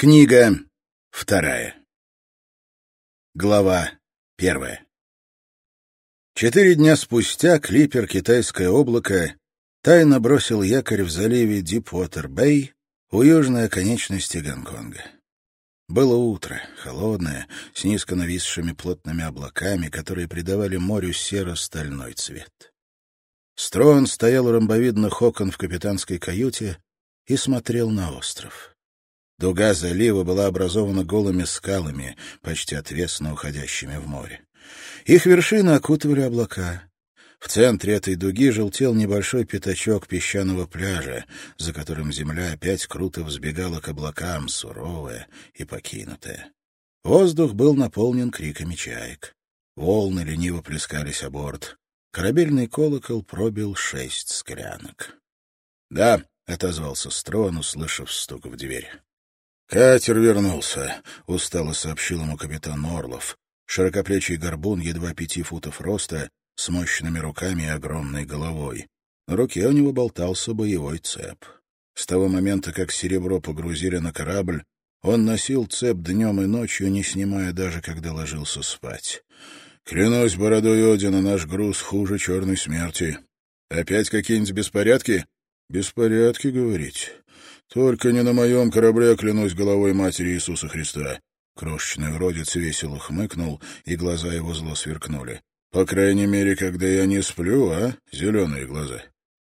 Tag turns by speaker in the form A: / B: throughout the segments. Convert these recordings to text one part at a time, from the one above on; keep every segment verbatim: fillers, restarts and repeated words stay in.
A: Книга вторая. Глава первая. Четыре дня спустя клипер «Китайское облако» тайно бросил якорь в заливе Дипуотер-Бэй у южной оконечности Гонконга. Было утро, холодное, с низко нависшими плотными облаками, которые придавали морю серо-стальной цвет. Строн стоял у ромбовидных окон в капитанской каюте и смотрел на остров. Дуга залива была образована голыми скалами, почти отвесно уходящими в море. Их вершины окутывали облака. В центре этой дуги желтел небольшой пятачок песчаного пляжа, за которым земля опять круто взбегала к облакам, суровая и покинутая. Воздух был наполнен криками чаек. Волны лениво плескались о борт. Корабельный колокол пробил шесть склянок. — Да, — отозвался Строн, услышав стук в дверь. «Катер вернулся», — устало сообщил ему капитан Орлов. Широкоплечий горбун, едва пяти футов роста, с мощными руками и огромной головой. На руке у него болтался боевой цеп. С того момента, как серебро погрузили на корабль, он носил цеп днем и ночью, не снимая даже, когда ложился спать. «Клянусь бородой Одина, наш груз хуже черной смерти. Опять какие-нибудь беспорядки?» «Беспорядки, говорить. Только не на моем корабле, клянусь головой матери Иисуса Христа». Крошечный уродец весело хмыкнул, и глаза его зло сверкнули. «По крайней мере, когда я не сплю, а? Зеленые глаза».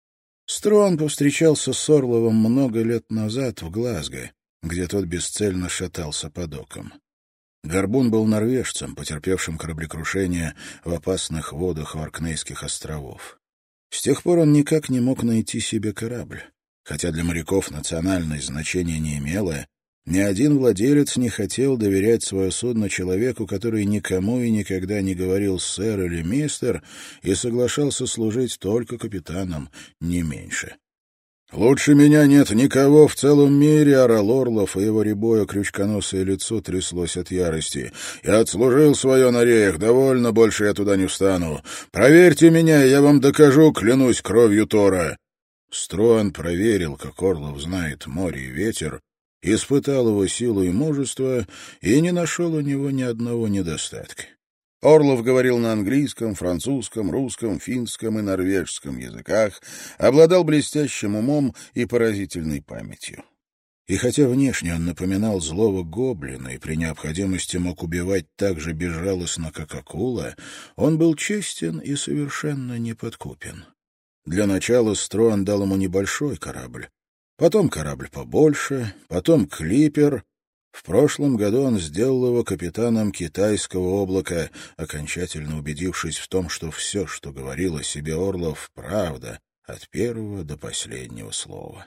A: Строн повстречался с Орловым много лет назад в Глазго, где тот бесцельно шатался по докам. Горбун был норвежцем, потерпевшим кораблекрушение в опасных водах Оркнейских островов. С тех пор он никак не мог найти себе корабль. Хотя для моряков национальность значения не имела, ни один владелец не хотел доверять свое судно человеку, который никому и никогда не говорил «сэр» или «мистер» и соглашался служить только капитаном, не меньше. «Лучше меня нет никого в целом мире», — орал Орлов, и его рябое крючконосое лицо тряслось от ярости. «Я отслужил свое на реях, довольно, больше я туда не встану. Проверьте меня, я вам докажу, клянусь кровью Тора». Строн проверил, как Орлов знает море и ветер, испытал его силу и мужество и не нашел у него ни одного недостатка. Орлов говорил на английском, французском, русском, финском и норвежском языках, обладал блестящим умом и поразительной памятью. И хотя внешне он напоминал злого гоблина и при необходимости мог убивать так же безжалостно, как акула, он был честен и совершенно неподкупен. Для начала Строн дал ему небольшой корабль, потом корабль побольше, потом клипер. В прошлом году он сделал его капитаном «Китайского облака», окончательно убедившись в том, что все, что говорил о себе Орлов, правда, от первого до последнего слова.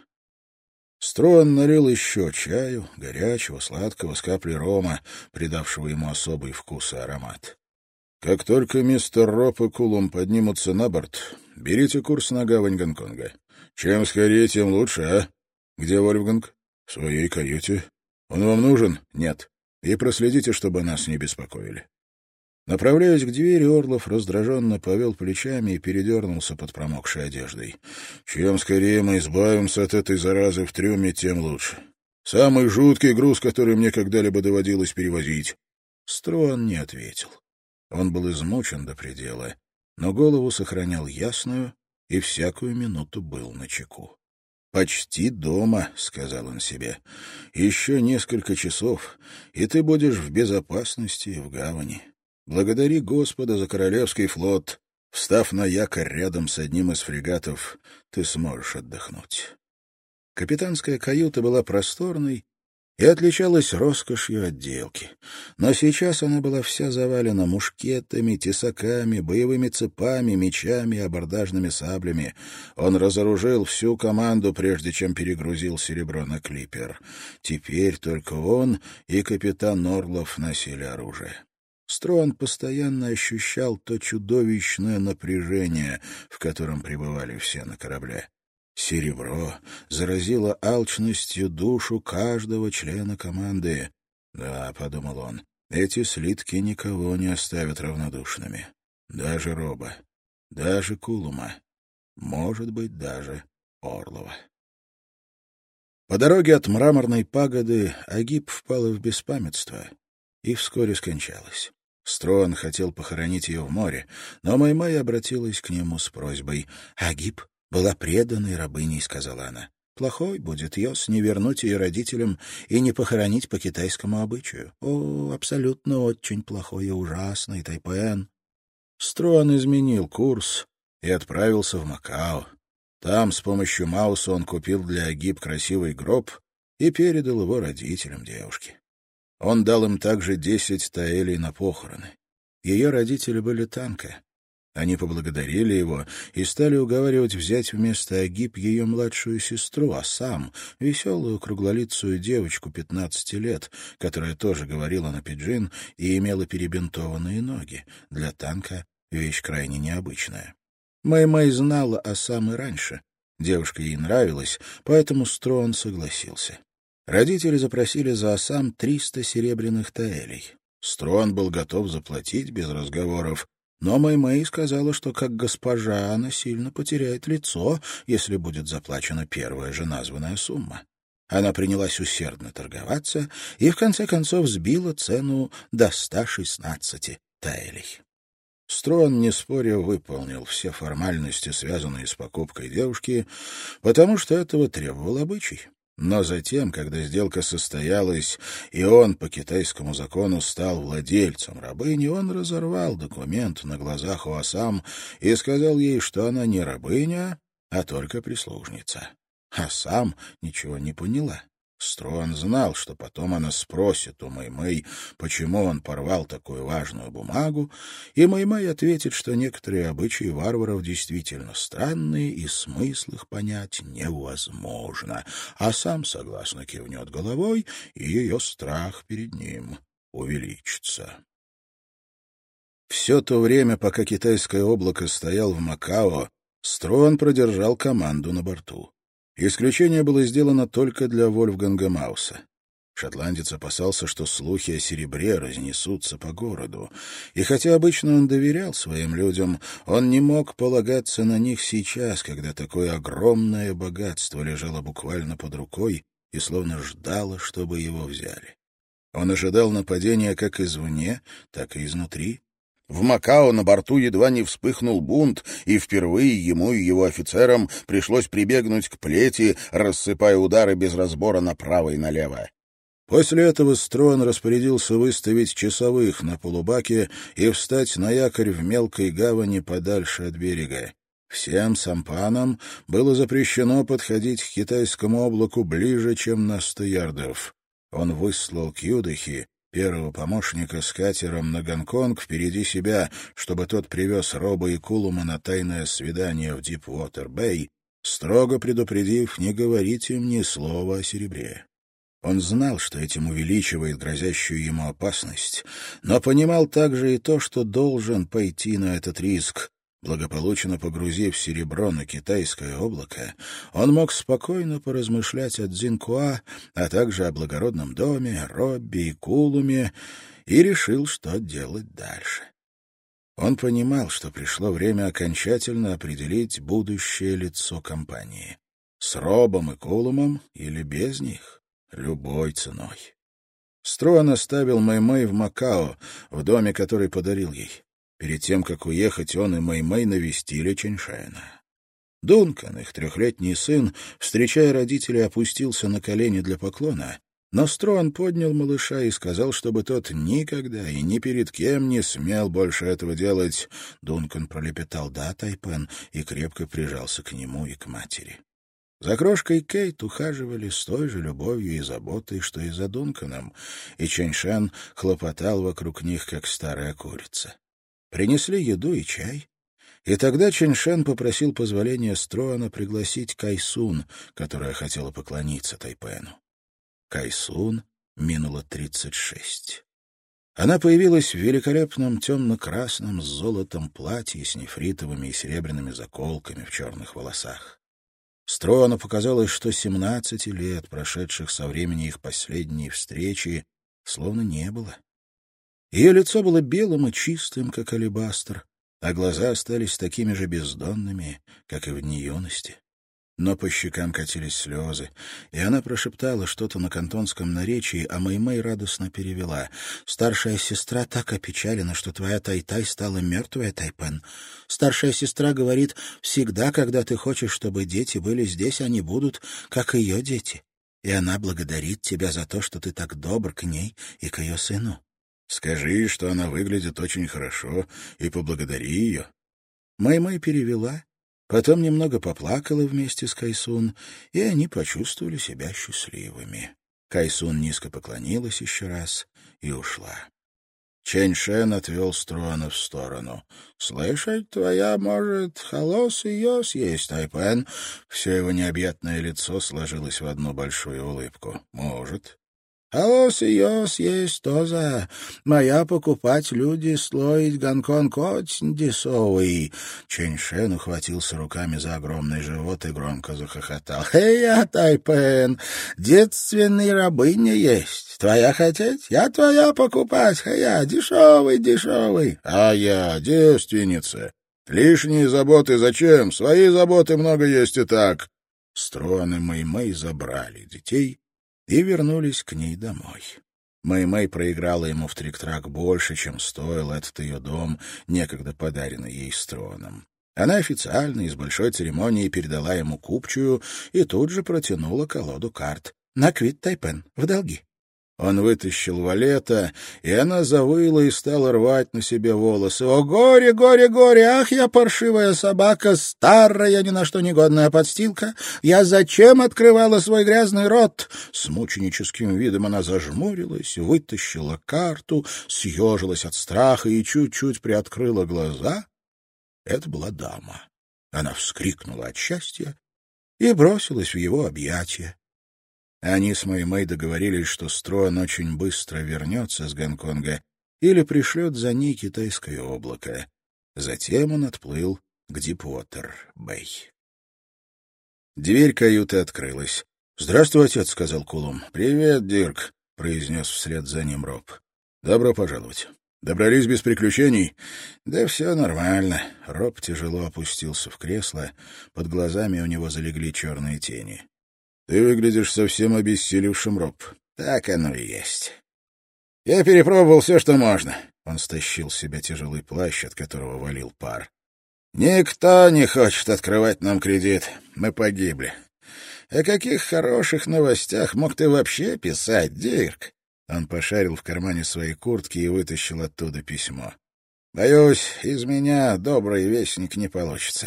A: Строн налил еще чаю, горячего, сладкого, с каплей рома, придавшего ему особый вкус и аромат. «Как только мистер Роб и Кулум поднимутся на борт, берите курс на гавань Гонконга. Чем скорее, тем лучше, а? Где Вольфганг? В своей каюте. Он вам нужен? Нет. И проследите, чтобы нас не беспокоили». Направляясь к двери, Орлов раздраженно повел плечами и передернулся под промокшей одеждой. «Чем скорее мы избавимся от этой заразы в трюме, тем лучше. Самый жуткий груз, который мне когда-либо доводилось перевозить». Строн не ответил. Он был измучен до предела, но голову сохранял ясную и всякую минуту был начеку. «Почти дома», — сказал он себе. «Еще несколько часов, и ты будешь в безопасности и в гавани. Благодари Господа за Королевский флот. Встав на якорь рядом с одним из фрегатов, ты сможешь отдохнуть». Капитанская каюта была просторной и отличалась роскошью отделки. Но сейчас она была вся завалена мушкетами, тесаками, боевыми цепами, мечами и абордажными саблями. Он разоружил всю команду, прежде чем перегрузил серебро на клипер. Теперь только он и капитан Орлов носили оружие. Строн постоянно ощущал то чудовищное напряжение, в котором пребывали все на корабле. Серебро заразило алчностью душу каждого члена команды. «Да», — подумал он, — «эти слитки никого не оставят равнодушными. Даже Роба, даже Кулума, может быть, даже Орлова». По дороге от мраморной пагоды Агиб впала в беспамятство и вскоре скончалась. Строан хотел похоронить ее в море, но Маймай обратилась к нему с просьбой. «Агиб была преданной рабыней», — сказала она. «Плохой будет Йос не вернуть ее родителям и не похоронить по китайскому обычаю. О, абсолютно очень плохой и ужасный Тайпен». Строан изменил курс и отправился в Макао. Там с помощью Мауса он купил для Агиб красивый гроб и передал его родителям девушки. Он дал им также десять таэлей на похороны. Ее родители были танка. Они поблагодарили его и стали уговаривать взять вместо Агиб ее младшую сестру, а сам веселую круглолицую девочку пятнадцати лет, которая тоже говорила на пиджин и имела перебинтованные ноги. Для танка вещь крайне необычная. Мэй-Мэй знала о Сам и раньше. Девушка ей нравилась, поэтому Строан согласился. Родители запросили за Асам триста серебряных таэлей. Строан был готов заплатить без разговоров, но Мэй-Мэй сказала, что как госпожа она сильно потеряет лицо, если будет заплачена первая же названная сумма. Она принялась усердно торговаться и в конце концов сбила цену до ста шестнадцати таэлей. Строан, не споря, выполнил все формальности, связанные с покупкой девушки, потому что этого требовал обычай. Но затем, когда сделка состоялась, и он по китайскому закону стал владельцем рабыни, он разорвал документ на глазах у Асам и сказал ей, что она не рабыня, а только прислужница. Асам ничего не поняла. Строан знал, что потом она спросит у Мэй-Мэй, почему он порвал такую важную бумагу, и Мэй-Мэй ответит, что некоторые обычаи варваров действительно странные, и смысл их понять невозможно, а сам согласно кивнет головой, и ее страх перед ним увеличится. Все то время, пока китайское облако стоял в Макао, Строан продержал команду на борту. Исключение было сделано только для Вольфганга Мауса. Шотландец опасался, что слухи о серебре разнесутся по городу, и хотя обычно он доверял своим людям, он не мог полагаться на них сейчас, когда такое огромное богатство лежало буквально под рукой и словно ждало, чтобы его взяли. Он ожидал нападения как извне, так и изнутри. В Макао на борту едва не вспыхнул бунт, и впервые ему и его офицерам пришлось прибегнуть к плети, рассыпая удары без разбора направо и налево. После этого Строан распорядился выставить часовых на полубаке и встать на якорь в мелкой гавани подальше от берега. Всем сампанам было запрещено подходить к китайскому облаку ближе, чем на сто ярдов. Он выслал Кьюдахи, первого помощника, с катером на Гонконг впереди себя, чтобы тот привез Роба и Кулума на тайное свидание в Дипвотер-Бэй, строго предупредив не говорить им ни слова о серебре. Он знал, что этим увеличивает грозящую ему опасность, но понимал также и то, что должен пойти на этот риск. Благополучно погрузив серебро на китайское облако, он мог спокойно поразмышлять о Цзиньхуа, а также о благородном доме, Робби и Кулуме, и решил, что делать дальше. Он понимал, что пришло время окончательно определить будущее лицо компании. С Робом и Кулумом или без них, любой ценой. Строан оставил Мэй-Мэй в Макао, в доме, который подарил ей. Перед тем, как уехать, он и Мэй-Мэй навестили Чэньшэна. Дункан, их трехлетний сын, встречая родителей, опустился на колени для поклона, но Строан поднял малыша и сказал, чтобы тот никогда и ни перед кем не смел больше этого делать. Дункан пролепетал «да, Тайпен» и крепко прижался к нему и к матери. За крошкой Кейт ухаживали с той же любовью и заботой, что и за Дунканом, и Чэньшэн хлопотал вокруг них, как старая курица. Принесли еду и чай, и тогда Чэньшэн попросил позволения Строана пригласить Кайсун, которая хотела поклониться Тайпену. Кайсун минуло тридцать шесть. Она появилась в великолепном темно-красном с золотом платье с нефритовыми и серебряными заколками в черных волосах. Строану показалось, что семнадцати лет, прошедших со времени их последней встречи, словно не было. Ее лицо было белым и чистым, как алебастр, а глаза остались такими же бездонными, как и в дни юности. Но по щекам катились слезы, и она прошептала что-то на кантонском наречии, а Мэй-Мэй радостно перевела. «Старшая сестра так опечалена, что твоя Тай-Тай стала мертвая, Тайпен. Старшая сестра говорит, всегда, когда ты хочешь, чтобы дети были здесь, они будут, как ее дети. И она благодарит тебя за то, что ты так добр к ней и к ее сыну». «Скажи, что она выглядит очень хорошо, и поблагодари ее». Мэй-Мэй перевела, потом немного поплакала вместе с Кайсун, и они почувствовали себя счастливыми. Кайсун низко поклонилась еще раз и ушла. Чэнь-Шэн отвел Струана в сторону. «Слышать, твоя, может, холос ее съесть, Тайпен?» Все его необъятное лицо сложилось в одну большую улыбку. «Может». «Холос ее съесть тоже. Моя покупать люди слоить Гонконг очень дешевый». Чэнь-Шэн ухватился руками за огромный живот и громко захохотал. «Хей-я, Тайпен, детственный рабыня есть. Твоя хотеть? Я твоя покупать. Хей-я, дешевый, дешевый». «А я девственница. Лишние заботы зачем? Свои заботы много есть и так». Струан и Мэй-Мэй забрали детей и вернулись к ней домой. Мэй-Мэй проиграла ему в трик-трак больше, чем стоил этот ее дом, некогда подаренный ей Струаном. Она официально и с большой церемонией передала ему купчую и тут же протянула колоду карт. «На квит, Тайпен, в долги». Он вытащил валета, и она завыла и стала рвать на себе волосы. «О, горе, горе, горе! Ах, я паршивая собака, старая, ни на что негодная подстилка! Я зачем открывала свой грязный рот?» С мученическим видом она зажмурилась, вытащила карту, съежилась от страха и чуть-чуть приоткрыла глаза. Это была дама. Она вскрикнула от счастья и бросилась в его объятия. Они с Мэй-Мэй договорились, что Струан очень быстро вернется с Гонконга или пришлет за ней китайское облако. Затем он отплыл к Дипуотер-Бэй. Дверь каюты открылась. «Здравствуй, отец», — сказал Кулум. «Привет, Дирк», — произнес вслед за ним Роб. «Добро пожаловать. Добрались без приключений?» «Да все нормально». Роб тяжело опустился в кресло. Под глазами у него залегли черные тени. «Ты выглядишь совсем обессилевшим, Роб». «Так оно и есть. Я перепробовал все, что можно». Он стащил с себя тяжелый плащ, от которого валил пар. «Никто не хочет открывать нам кредит. Мы погибли. О каких хороших новостях мог ты вообще писать, Дирк?» Он пошарил в кармане своей куртки и вытащил оттуда письмо. «Боюсь, из меня добрый вестник не получится.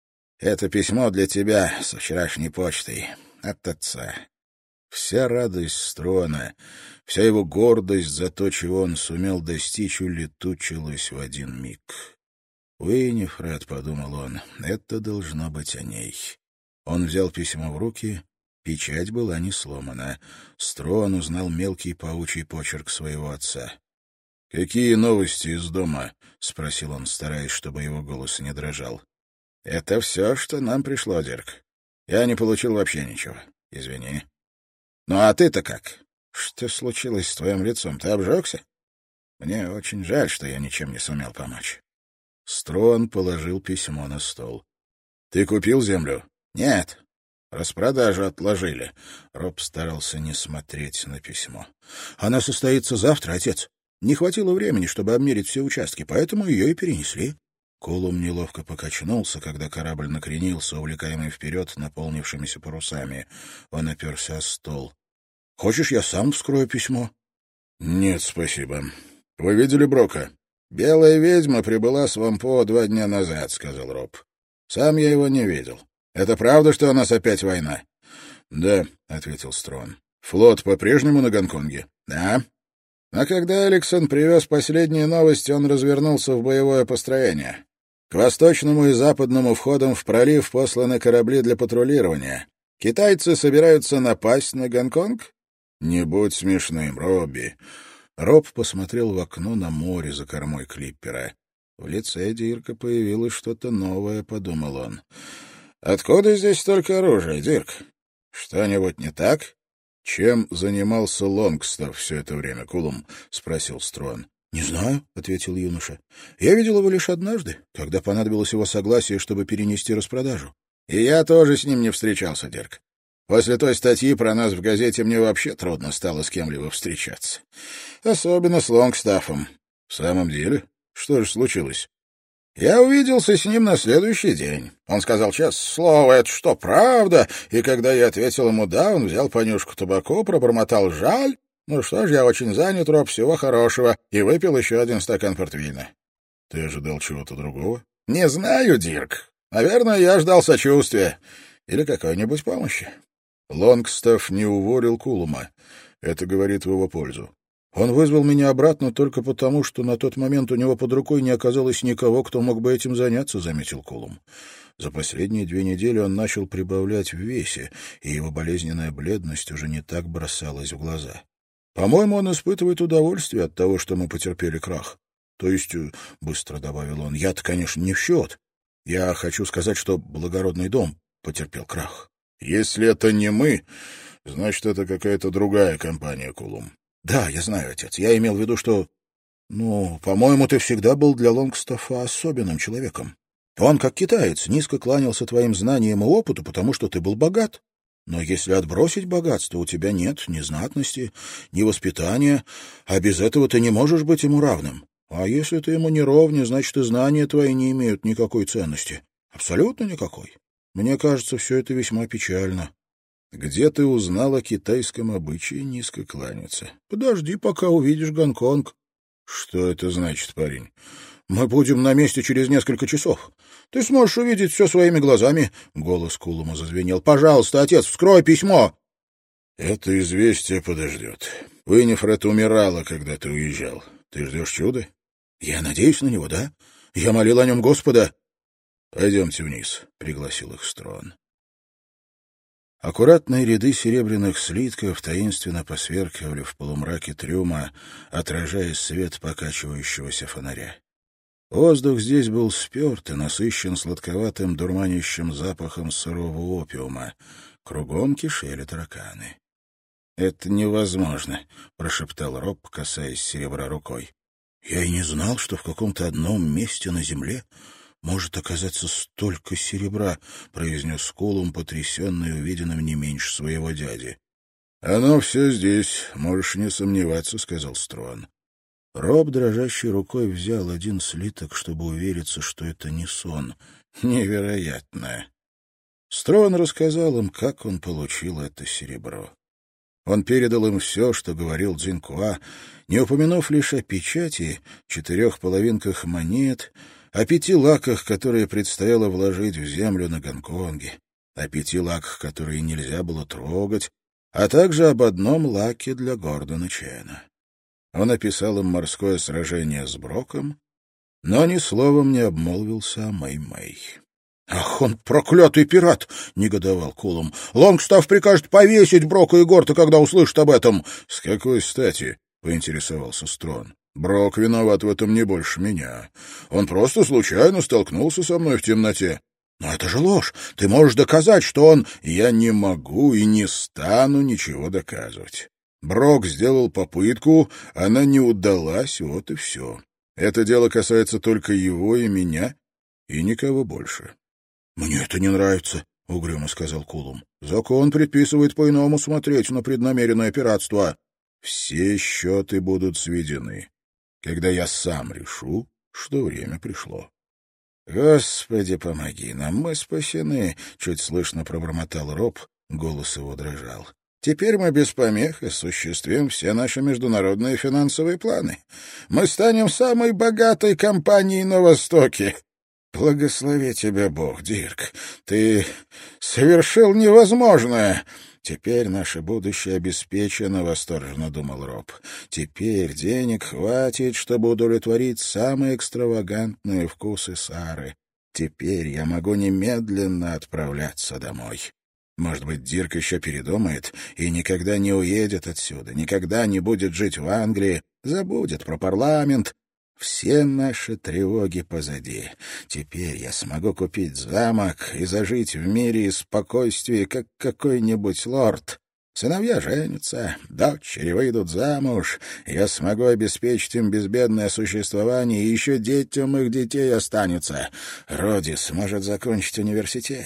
A: Это письмо для тебя со вчерашней почтой. От отца». Вся радость Струана, вся его гордость за то, чего он сумел достичь, улетучилась в один миг. «Уиннифред», — подумал он, — «это должно быть о ней». Он взял письмо в руки, печать была не сломана. Струан узнал мелкий паучий почерк своего отца. «Какие новости из дома?» — спросил он, стараясь, чтобы его голос не дрожал. «Это все, что нам пришло, Дирк. Я не получил вообще ничего. Извини. Ну а ты-то как? Что случилось с твоим лицом? Ты обжегся? Мне очень жаль, что я ничем не сумел помочь». Струан положил письмо на стол. «Ты купил землю?» «Нет. Распродажу отложили». Роб старался не смотреть на письмо. «Она состоится завтра, отец. Не хватило времени, чтобы обмерить все участки, поэтому ее и перенесли». Колум неловко покачнулся, когда корабль накренился, увлекаемый вперед наполнившимися парусами. Он оперся о стол. «Хочешь, я сам вскрою письмо?» «Нет, спасибо. Вы видели Брока?» «Белая ведьма прибыла с Вампо два дня назад», — сказал Роб. «Сам я его не видел. Это правда, что у нас опять война?» «Да», — ответил Строн. «Флот по-прежнему на Гонконге?» «Да». А когда Эликсон привез последние новости, он развернулся в боевое построение. К восточному и западному входам в пролив посланы корабли для патрулирования. Китайцы собираются напасть на Гонконг? Не будь смешным, Робби. Роб посмотрел в окно на море за кормой клиппера. В лице Дирка появилось что-то новое, подумал он. Откуда здесь столько оружия, Дирк? Что-нибудь не так? Чем занимался Лонгстов все это время, Кулум? Спросил Строн. «Не знаю», — ответил юноша. «Я видел его лишь однажды, когда понадобилось его согласие, чтобы перенести распродажу. И я тоже с ним не встречался, Дирк. После той статьи про нас в газете мне вообще трудно стало с кем-либо встречаться. Особенно с Лонгстаффом. В самом деле? Что же случилось? Я увиделся с ним на следующий день. Он сказал: честное слово, это что, правда? И когда я ответил ему «да», он взял понюшку табаку, пробормотал «жаль». Ну что ж, я очень занят, Роб, всего хорошего. И выпил еще один стакан портвейна. Ты ожидал чего-то другого? Не знаю, Дирк. Наверное, я ждал сочувствия. Или какой-нибудь помощи. Лонгстафф не уволил Кулума. Это говорит в его пользу. Он вызвал меня обратно только потому, что на тот момент у него под рукой не оказалось никого, кто мог бы этим заняться, — заметил Кулум. За последние две недели он начал прибавлять в весе, и его болезненная бледность уже не так бросалась в глаза. По-моему, он испытывает удовольствие от того, что мы потерпели крах. То есть, — быстро добавил он, — я-то, конечно, не в счет. Я хочу сказать, что благородный дом потерпел крах. Если это не мы, значит, это какая-то другая компания, Кулум. Да, я знаю, отец. Я имел в виду, что... Ну, по-моему, ты всегда был для Лонгстаффа особенным человеком. Он, как китаец, низко кланялся твоим знаниям и опыту, потому что ты был богат. Но если отбросить богатство, у тебя нет ни знатности, ни воспитания, а без этого ты не можешь быть ему равным. А если ты ему не ровня, значит, и знания твои не имеют никакой ценности. Абсолютно никакой. Мне кажется, все это весьма печально. Где ты узнал о китайском обычае низко кланяться? Подожди, пока увидишь Гонконг. Что это значит, парень? Мы будем на месте через несколько часов. Ты сможешь увидеть все своими глазами. Голос Кулума зазвенел. Пожалуйста, отец, вскрой письмо. Это известие подождет. Уиннифред умирала, когда ты уезжал. Ты ждешь чуда? Я надеюсь на него, да? Я молил о нем Господа. Пойдемте вниз, пригласил их Строн. Аккуратные ряды серебряных слитков таинственно посверкивали в полумраке трюма, отражая свет покачивающегося фонаря. Воздух здесь был спёрт и насыщен сладковатым дурманящим запахом сырого опиума. Кругом кишели тараканы. — Это невозможно, — прошептал Роб, касаясь серебра рукой. — Я и не знал, что в каком-то одном месте на земле может оказаться столько серебра, — произнес Кулум, потрясенный увиденным не меньше своего дяди. — Оно все здесь, можешь не сомневаться, — сказал Строн. Роб дрожащей рукой взял один слиток, чтобы увериться, что это не сон. Невероятно. Строн рассказал им, как он получил это серебро. Он передал им все, что говорил Цзиньхуа, не упомянув лишь о печати, четырех половинках монет, о пяти лаках, которые предстояло вложить в землю на Гонконге, о пяти лаках, которые нельзя было трогать, а также об одном лаке для Гордона Чена. Он описал им морское сражение с Броком, но ни словом не обмолвился о Мэй-Мэй. «Ах, он проклятый пират!» — негодовал Кулум. «Лонгстафф прикажет повесить Брока и Горта, когда услышит об этом!» «С какой стати?» — поинтересовался Строн. «Брок виноват в этом не больше меня. Он просто случайно столкнулся со мной в темноте». «Но это же ложь! Ты можешь доказать, что он...» «Я не могу и не стану ничего доказывать. Брок сделал попытку, она не удалась, вот и все. Это дело касается только его и меня, и никого больше». «Мне это не нравится», — угрюмо сказал Кулум. «Закон предписывает по-иному смотреть на преднамеренное пиратство. Все счеты будут сведены, когда я сам решу, что время пришло». «Господи, помоги нам, мы спасены», — чуть слышно пробормотал Роб, голос его дрожал. «Теперь мы без помех осуществим все наши международные финансовые планы. Мы станем самой богатой компанией на Востоке». «Благослови тебя Бог, Дирк. Ты совершил невозможное». «Теперь наше будущее обеспечено», — восторженно думал Роб. «Теперь денег хватит, чтобы удовлетворить самые экстравагантные вкусы Сары. Теперь я могу немедленно отправляться домой». Может быть, Дирк еще передумает и никогда не уедет отсюда, никогда не будет жить в Англии, забудет про парламент. Все наши тревоги позади. Теперь я смогу купить замок и зажить в мире и спокойствии, как какой-нибудь лорд. Сыновья женятся, дочери выйдут замуж, я смогу обеспечить им безбедное существование, и еще детям их детей останется. Роди сможет закончить университет.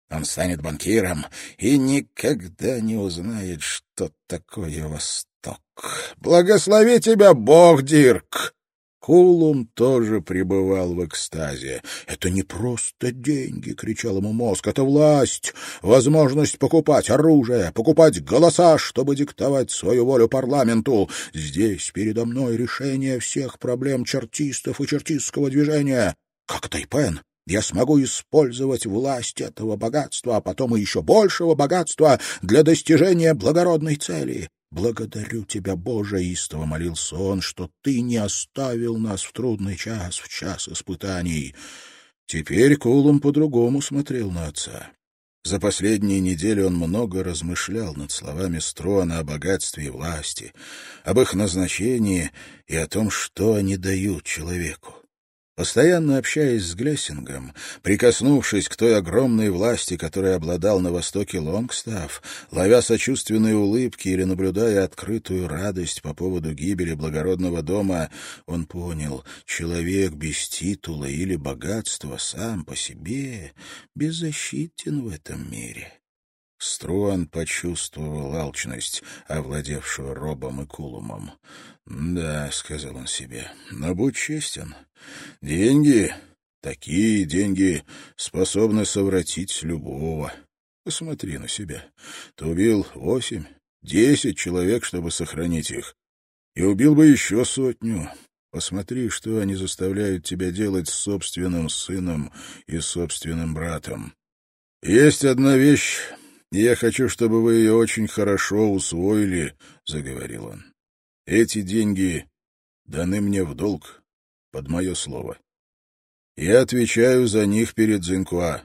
A: Он станет банкиром и никогда не узнает, что такое Восток. Благослови тебя Бог, Дирк!» Кулум тоже пребывал в экстазе. «Это не просто деньги!» — кричал ему мозг. «Это власть, возможность покупать оружие, покупать голоса, чтобы диктовать свою волю парламенту. Здесь передо мной решение всех проблем чертистов и чертистского движения. Как Тайпен я смогу использовать власть этого богатства, а потом и еще большего богатства для достижения благородной цели. Благодарю тебя, Боже, — истово молился он, — что ты не оставил нас в трудный час, в час испытаний». Теперь Кулум по-другому смотрел на отца. За последние недели он много размышлял над словами Струана о богатстве и власти, об их назначении и о том, что они дают человеку. Постоянно общаясь с Глессингом, прикоснувшись к той огромной власти, которой обладал на востоке Лонгстафф, ловя сочувственные улыбки или наблюдая открытую радость по поводу гибели благородного дома, он понял, человек без титула или богатства сам по себе беззащитен в этом мире. Струан почувствовал алчность, овладевшую Робом и Кулумом. «Да», — сказал он себе, — «но будь честен. Деньги, такие деньги, способны совратить любого. Посмотри на себя. Ты убил восемь, десять человек, чтобы сохранить их, и убил бы еще сотню. Посмотри, что они заставляют тебя делать с собственным сыном и собственным братом. Есть одна вещь, и я хочу, чтобы вы ее очень хорошо усвоили», — заговорил он. «Эти деньги даны мне в долг, под мое слово. Я отвечаю за них перед Цзиньхуа.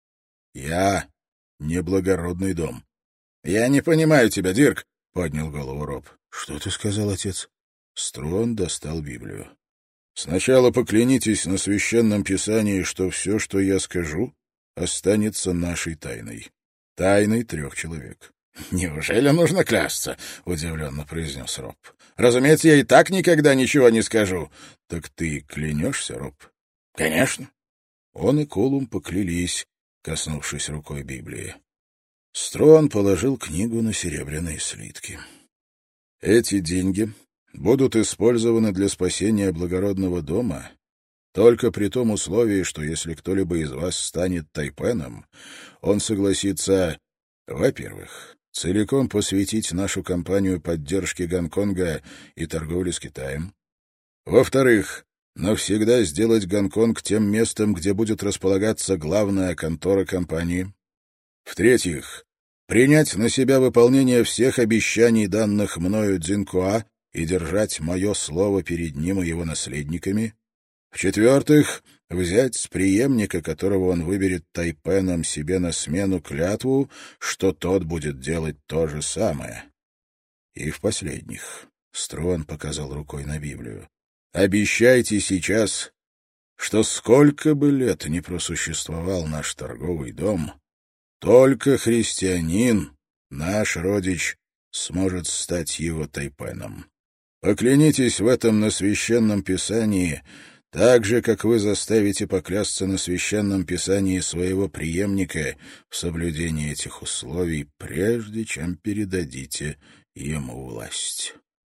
A: Я не благородный дом». «Я не понимаю тебя, Дирк», — поднял голову Роб. «Что ты сказал, отец?» Струан достал Библию. «Сначала поклянитесь на священном писании, что все, что я скажу, останется нашей тайной. Тайной трех человек». «Неужели нужно клясться?» — удивленно произнес Роб. «Разумеется, я и так никогда ничего не скажу». «Так ты клянешься, Роб?» «Конечно». Он и Колум поклялись, коснувшись рукой Библии. Струан положил книгу на серебряные слитки. «Эти деньги будут использованы для спасения благородного дома только при том условии, что если кто-либо из вас станет Тайпеном, он согласится, во-первых, целиком посвятить нашу кампанию поддержки Гонконга и торговли с Китаем, во-вторых, навсегда сделать Гонконг тем местом, где будет располагаться главная контора компании, в-третьих, принять на себя выполнение всех обещаний, данных мною Цзиньхуа, и держать мое слово перед ним и его наследниками, в-четвертых, взять с преемника, которого он выберет Тайпеном себе на смену, клятву, что тот будет делать то же самое. И в последних, Струан показал рукой на Библию, обещайте сейчас, что сколько бы лет ни просуществовал наш торговый дом, только христианин, наш родич, сможет стать его Тайпеном. Поклянитесь в этом на священном писании, так же, как вы заставите поклясться на священном писании своего преемника в соблюдении этих условий, прежде чем передадите ему власть».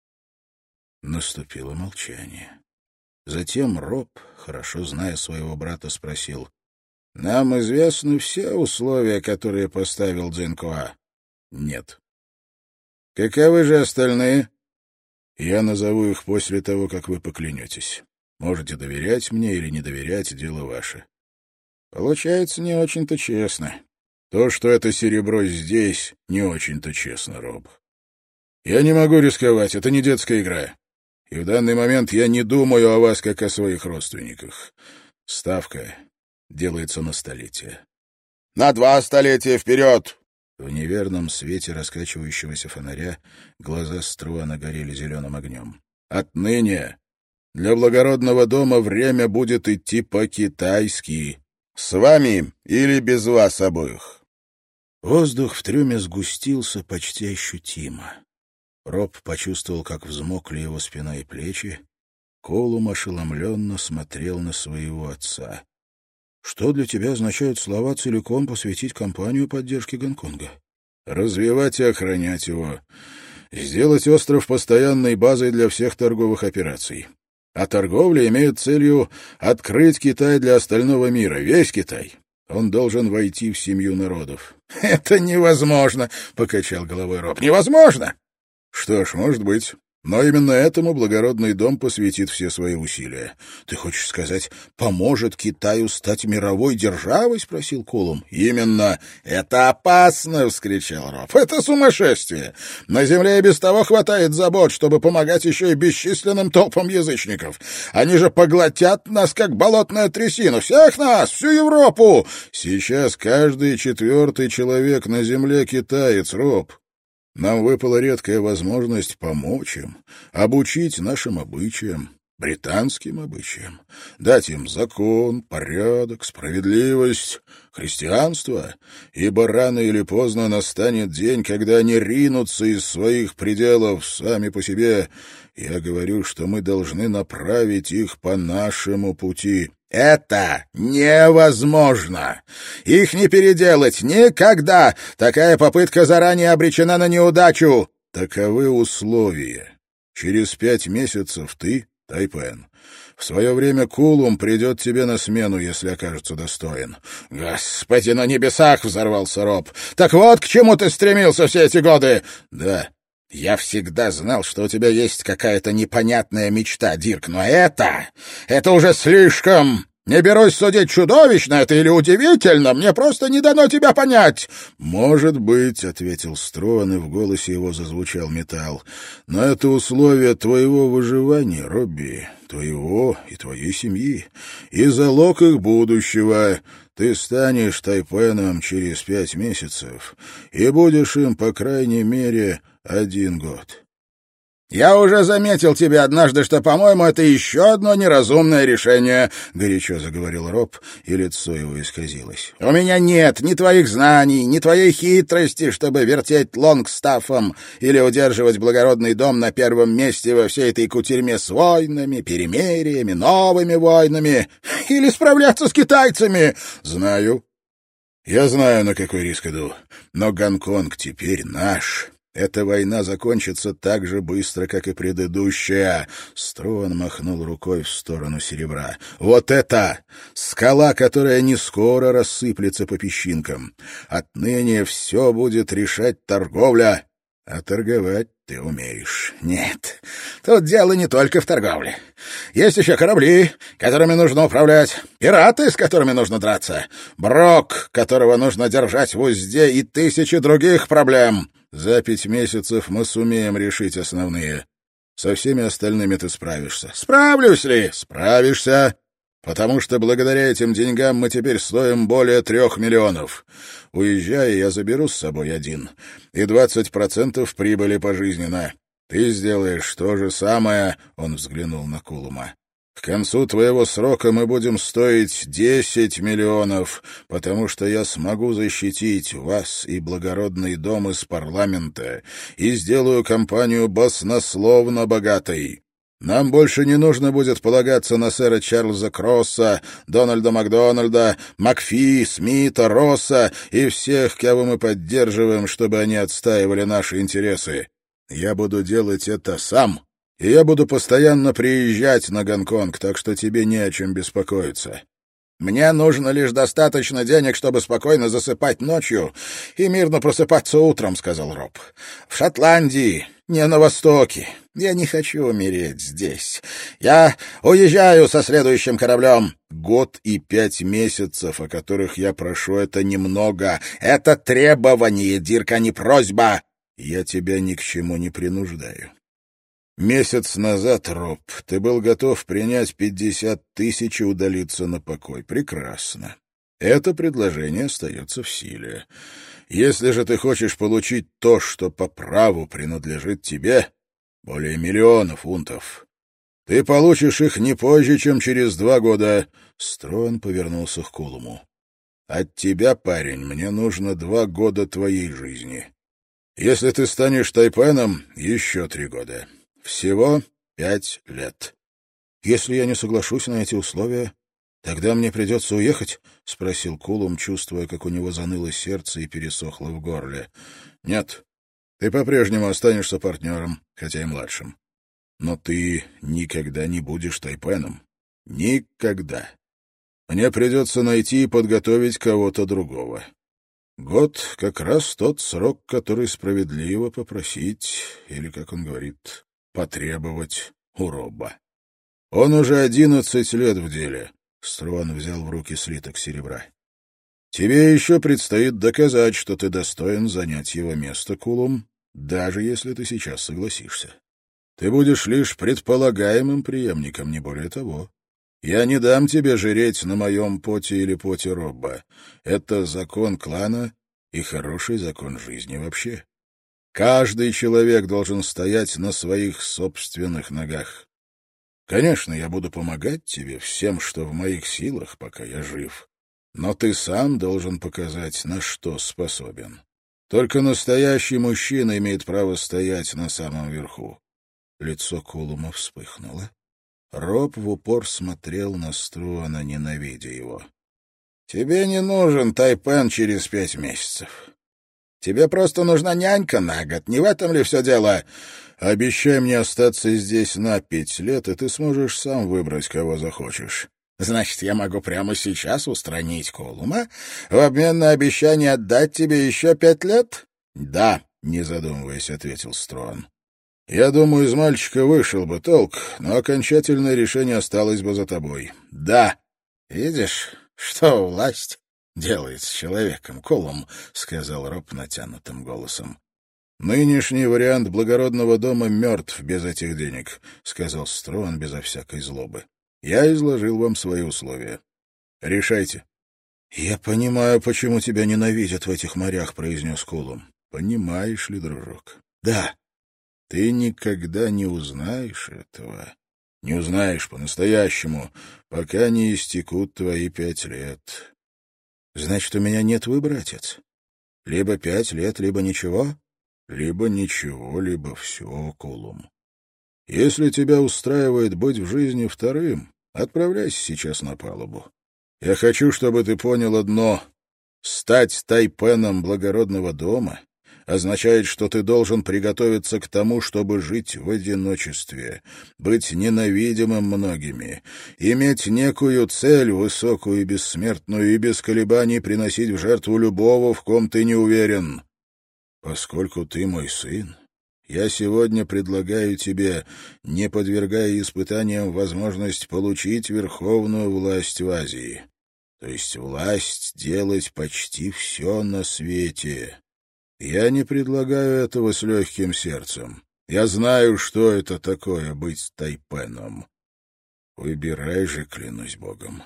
A: Наступило молчание. Затем Роб, хорошо зная своего брата, спросил: «Нам известны все условия, которые поставил Цзиньхуа?» «Нет». «Каковы же остальные?» «Я назову их после того, как вы поклянетесь. Можете доверять мне или не доверять, дело ваше». «Получается, не очень-то честно». «То, что это серебро здесь, не очень-то честно, Роб. Я не могу рисковать, это не детская игра. И в данный момент я не думаю о вас, как о своих родственниках. Ставка делается на столетие». «На два столетия вперед!» В неверном свете раскачивающегося фонаря глаза Струана горели зеленым огнем. «Отныне для благородного дома время будет идти по-китайски. С вами или без вас обоих?» Воздух в трюме сгустился почти ощутимо. Роб почувствовал, как взмокли его спина и плечи. Колум ошеломленно смотрел на своего отца. Что для тебя означают слова «целиком посвятить кампанию поддержки Гонконга»?
B: Развивать и охранять его. Сделать остров постоянной базой для всех торговых операций. А торговля имеет целью открыть Китай для остального мира, весь Китай. Он должен войти в семью народов.
A: — Это невозможно, — покачал головой Роб. — Невозможно!
B: — Что ж, может быть. Но именно этому благородный дом посвятит все свои усилия.
A: — Ты хочешь сказать, поможет Китаю стать мировой державой? — спросил Колум.
B: — Именно. — Это опасно! — вскричал Роб. — Это сумасшествие! На земле и без того хватает забот, чтобы помогать еще и бесчисленным толпам язычников. Они же поглотят нас, как болотная трясина. Всех нас, всю Европу! Сейчас каждый четвертый человек на земле китаец, Роб. Нам выпала редкая возможность помочь им, обучить нашим обычаям, британским обычаям, дать им закон, порядок, справедливость, христианство, ибо рано или поздно настанет день, когда они ринутся из своих пределов сами по себе. Я говорю, что мы должны направить их по нашему пути.
A: Это невозможно. Их не переделать никогда. Такая попытка заранее обречена на неудачу.
B: Таковы условия. Через пять месяцев ты, Тайпен. В свое время Кулум придет тебе на смену, если окажется достоин.
A: — Господи, на небесах! — взорвался Роб. — Так вот к чему ты стремился все эти годы?
B: — Да.
A: Я всегда знал, что у тебя есть какая-то непонятная мечта, Дирк, но это... это уже слишком... Не берусь судить, чудовищно это или удивительно, мне просто не дано тебя понять.
B: — Может быть, — ответил Строн, и в голосе его зазвучал металл, — но это условие твоего выживания, Робби, твоего и твоей семьи, и залог их будущего. Ты станешь Тайпеном через пять месяцев и будешь им, по крайней мере, один год.
A: — Я уже заметил тебе однажды, что, по-моему, это еще одно неразумное решение, — горячо заговорил Роб, и лицо его исказилось. — У меня нет ни твоих знаний, ни твоей хитрости, чтобы вертеть лонгстафом или удерживать благородный дом на первом месте во всей этой кутерьме с войнами, перемириями, новыми войнами или справляться с китайцами.
B: — Знаю. Я знаю, на какой риск иду, но Гонконг теперь наш. Эта война закончится так же быстро, как и предыдущая. Строн махнул рукой в сторону серебра. Вот это скала, которая не скоро рассыплется по песчинкам. Отныне все будет решать торговля, а торговать ты умеешь.
A: Нет, тут дело не только в торговле. Есть еще корабли, которыми нужно управлять, пираты, с которыми нужно драться, Брок, которого нужно держать в узде, и тысячи других проблем.
B: За пять месяцев мы сумеем решить основные. Со всеми остальными ты справишься.
A: Справлюсь ли?
B: Справишься, потому что благодаря этим деньгам мы теперь стоим более трех миллионов. Уезжая, я заберу с собой один, и двадцать процентов прибыли пожизненно. Ты сделаешь то же самое, — он взглянул на Кулума. К концу твоего срока мы будем стоить десять миллионов, потому что я смогу защитить вас и благородный дом из парламента и сделаю компанию баснословно богатой. Нам больше не нужно будет полагаться на сэра Чарльза Кросса, Дональда Макдональда, Макфи, Смита, Росса и всех, кого мы поддерживаем, чтобы они отстаивали наши интересы. Я буду делать это сам. И я буду постоянно приезжать на Гонконг, так что тебе не о чем беспокоиться.
A: Мне нужно лишь достаточно денег, чтобы спокойно засыпать ночью и мирно просыпаться утром, — сказал Роб. В Шотландии, не на Востоке. Я не хочу умереть здесь. Я уезжаю со следующим кораблем.
B: Год и пять месяцев, о которых я прошу, это немного.
A: Это требование, Дирк, а не просьба.
B: Я тебя ни к чему не принуждаю. Месяц назад, Роб, ты был готов принять пятьдесят тысяч и удалиться на покой. Прекрасно. Это предложение остается в силе. Если же ты хочешь получить то, что по праву принадлежит тебе, более миллиона фунтов, ты получишь их не позже, чем через два года. Строн повернулся к Кулуму. От тебя, парень, мне нужно два года твоей жизни. Если ты станешь Тайпеном, еще три года. Всего пять лет.
A: Если я не соглашусь на эти условия, «Тогда мне придется уехать?» — спросил Кулум, чувствуя, как у него заныло сердце и пересохло в горле.
B: «Нет, ты по-прежнему останешься партнером, хотя и младшим. Но ты никогда не будешь Тайпеном. Никогда. Мне придется найти и подготовить кого-то другого. Год — как раз тот срок, который справедливо попросить, или, как он говорит, потребовать у Робба. Он уже одиннадцать лет в деле». Строн взял в руки слиток серебра. «Тебе еще предстоит доказать, что ты достоин занять его место, Кулум, даже если ты сейчас согласишься. Ты будешь лишь предполагаемым преемником, не более того. Я не дам тебе жреть на моем поте или поте Робба. Это закон клана и хороший закон жизни вообще. Каждый человек должен стоять на своих собственных ногах. Конечно, я буду помогать тебе всем, что в моих силах, пока я жив. Но ты сам должен показать, на что способен. Только настоящий мужчина имеет право стоять на самом верху». Лицо Кулума вспыхнуло. Роб в упор смотрел на Струана, ненавидя его. «Тебе не нужен Тайпен через пять месяцев. Тебе просто нужна нянька на год. Не в этом ли все дело? Обещай мне остаться здесь на пять лет, и ты сможешь сам выбрать, кого захочешь. Значит, я могу прямо сейчас устранить Кулума в обмен на обещание отдать тебе еще пять лет?» «Да», — не задумываясь, ответил Струан. «Я думаю, из мальчика вышел бы толк, но окончательное решение осталось бы за тобой. Да». «Видишь, что власть делает с человеком, Кулум», — сказал Роб натянутым голосом. «Нынешний вариант благородного дома мертв без этих денег», — сказал Струан безо всякой злобы. «Я изложил вам свои условия. Решайте». «Я понимаю, почему тебя ненавидят в этих морях», — произнес Кулум. «Понимаешь ли, дружок?» «Да». «Ты никогда не узнаешь этого. Не узнаешь по-настоящему, пока не истекут твои пять лет». «Значит, у меня нет выбора, отец? Либо пять лет, либо ничего?» «Либо ничего, либо все, Кулум. Если тебя устраивает быть в жизни вторым, отправляйся сейчас на палубу. Я хочу, чтобы ты понял одно. Стать Тайпеном благородного дома означает, что ты должен приготовиться к тому, чтобы жить в одиночестве, быть ненавидимым многими, иметь некую цель, высокую и бессмертную, и без колебаний приносить в жертву любого, в ком ты не уверен. Поскольку ты мой сын, я сегодня предлагаю тебе, не подвергая испытаниям, возможность получить верховную власть в Азии, то есть власть делать почти все на свете. Я не предлагаю этого с легким сердцем. Я знаю, что это такое быть Тайпеном. Выбирай же, клянусь Богом».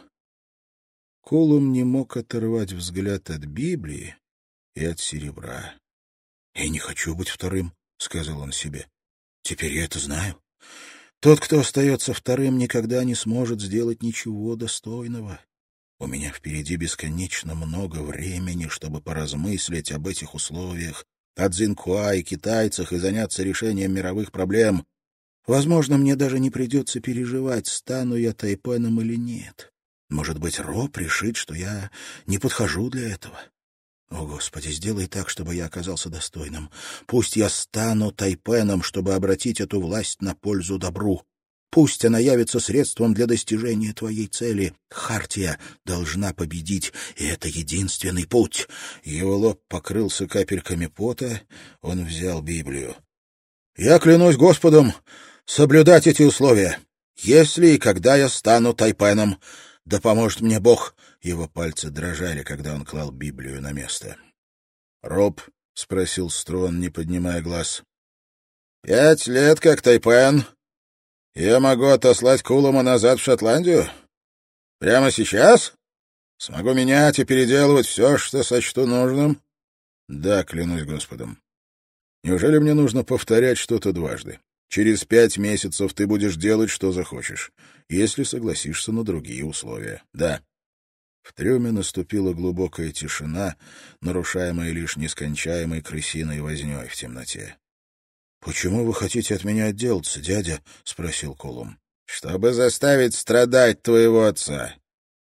B: Кулум не мог оторвать взгляд от Библии и от серебра. «Я не хочу быть вторым», — сказал он себе. «Теперь я это знаю. Тот, кто остается вторым, никогда не сможет сделать ничего достойного. У меня впереди бесконечно много времени, чтобы поразмыслить об этих условиях, о Цзиньхуа и китайцах и заняться решением мировых проблем. Возможно, мне даже не придется переживать, стану я Тайпеном или нет. Может быть, Роб решит, что я не подхожу для этого. О, Господи, сделай так, чтобы я оказался достойным. Пусть я стану Тайпеном, чтобы обратить эту власть на пользу добру. Пусть она явится средством для достижения твоей цели. Хартия должна победить, и это единственный путь». Его лоб покрылся капельками пота. Он взял Библию. «Я клянусь Господом соблюдать эти условия, если и когда я стану Тайпеном. Да поможет мне Бог». Его пальцы дрожали, когда он клал Библию на место. «Роб?» — спросил Струан, не поднимая глаз. «Пять лет как Тайпен. Я могу отослать Кулума назад в Шотландию? Прямо сейчас? Смогу менять и переделывать все, что сочту нужным?» «Да, клянусь Господом. Неужели мне нужно повторять что-то дважды? Через пять месяцев ты будешь делать, что захочешь, если согласишься на другие условия. Да». В трюме наступила глубокая тишина, нарушаемая лишь нескончаемой крысиной вознёй в темноте. «Почему вы хотите от меня отделаться, дядя?» — спросил Кулум. «Чтобы заставить страдать твоего отца.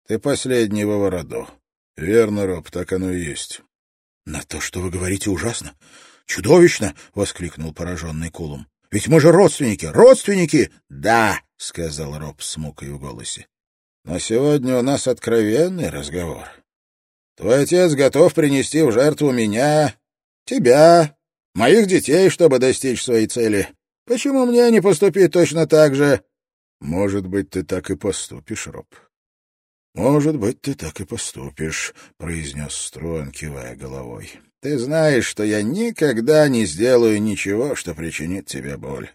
B: Ты последний во роду. — Верно, Роб, так оно и есть.
A: — На то, что вы говорите, ужасно. Чудовищно! — воскликнул пораженный Кулум. — Ведь мы же родственники! Родственники! — Да, — сказал Роб с мукой в голосе. — Но сегодня у нас откровенный разговор. Твой отец готов принести в жертву меня, тебя, моих детей, чтобы достичь своей цели. Почему мне не поступить точно так же? — Может быть, ты так и поступишь, Роб. — Может быть, ты так и поступишь, — произнес Струан, кивая головой. — Ты знаешь, что я никогда не сделаю ничего, что причинит тебе боль.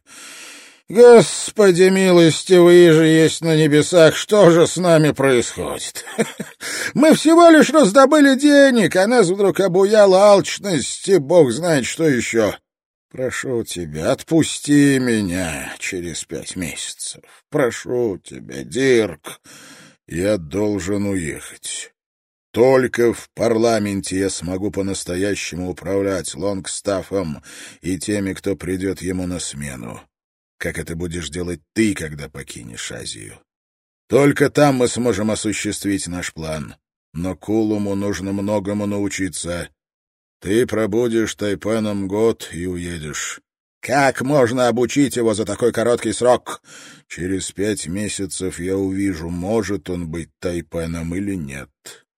A: Господи милостивый же есть на небесах, что же с нами происходит? Мы всего лишь раздобыли денег, а нас вдруг обуяла алчность, и бог знает что еще. Прошу тебя, отпусти меня через пять месяцев. Прошу тебя, Дирк. Я должен уехать. Только в парламенте я смогу по-настоящему управлять Лонгстаффом и теми, кто придет ему на смену. Как это будешь делать ты, когда покинешь Азию? Только там мы сможем осуществить наш план. Но Кулуму нужно многому научиться. Ты пробудешь Тайпеном год и уедешь. Как можно обучить его за такой короткий срок? Через пять месяцев я увижу, может он быть Тайпеном или нет.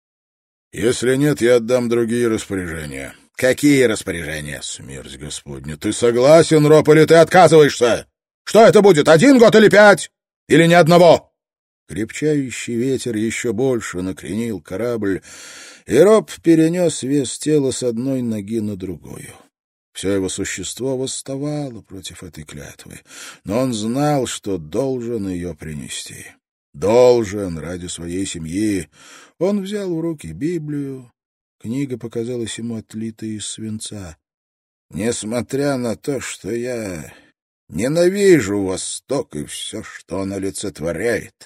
A: Если нет, я отдам другие распоряжения. Какие распоряжения? Смерть Господня. Ты согласен, Роб, или ты отказываешься? Что это будет, один год или пять? Или ни одного? Крепчающий ветер еще больше накренил корабль, и Роб перенес вес тела с одной ноги на другую. Все его существо восставало против этой клятвы, но он знал, что должен ее принести. Должен ради своей семьи. Он взял в руки Библию. Книга показалась ему отлитой из свинца. «Несмотря на то, что я ненавижу Восток и все, что он олицетворяет,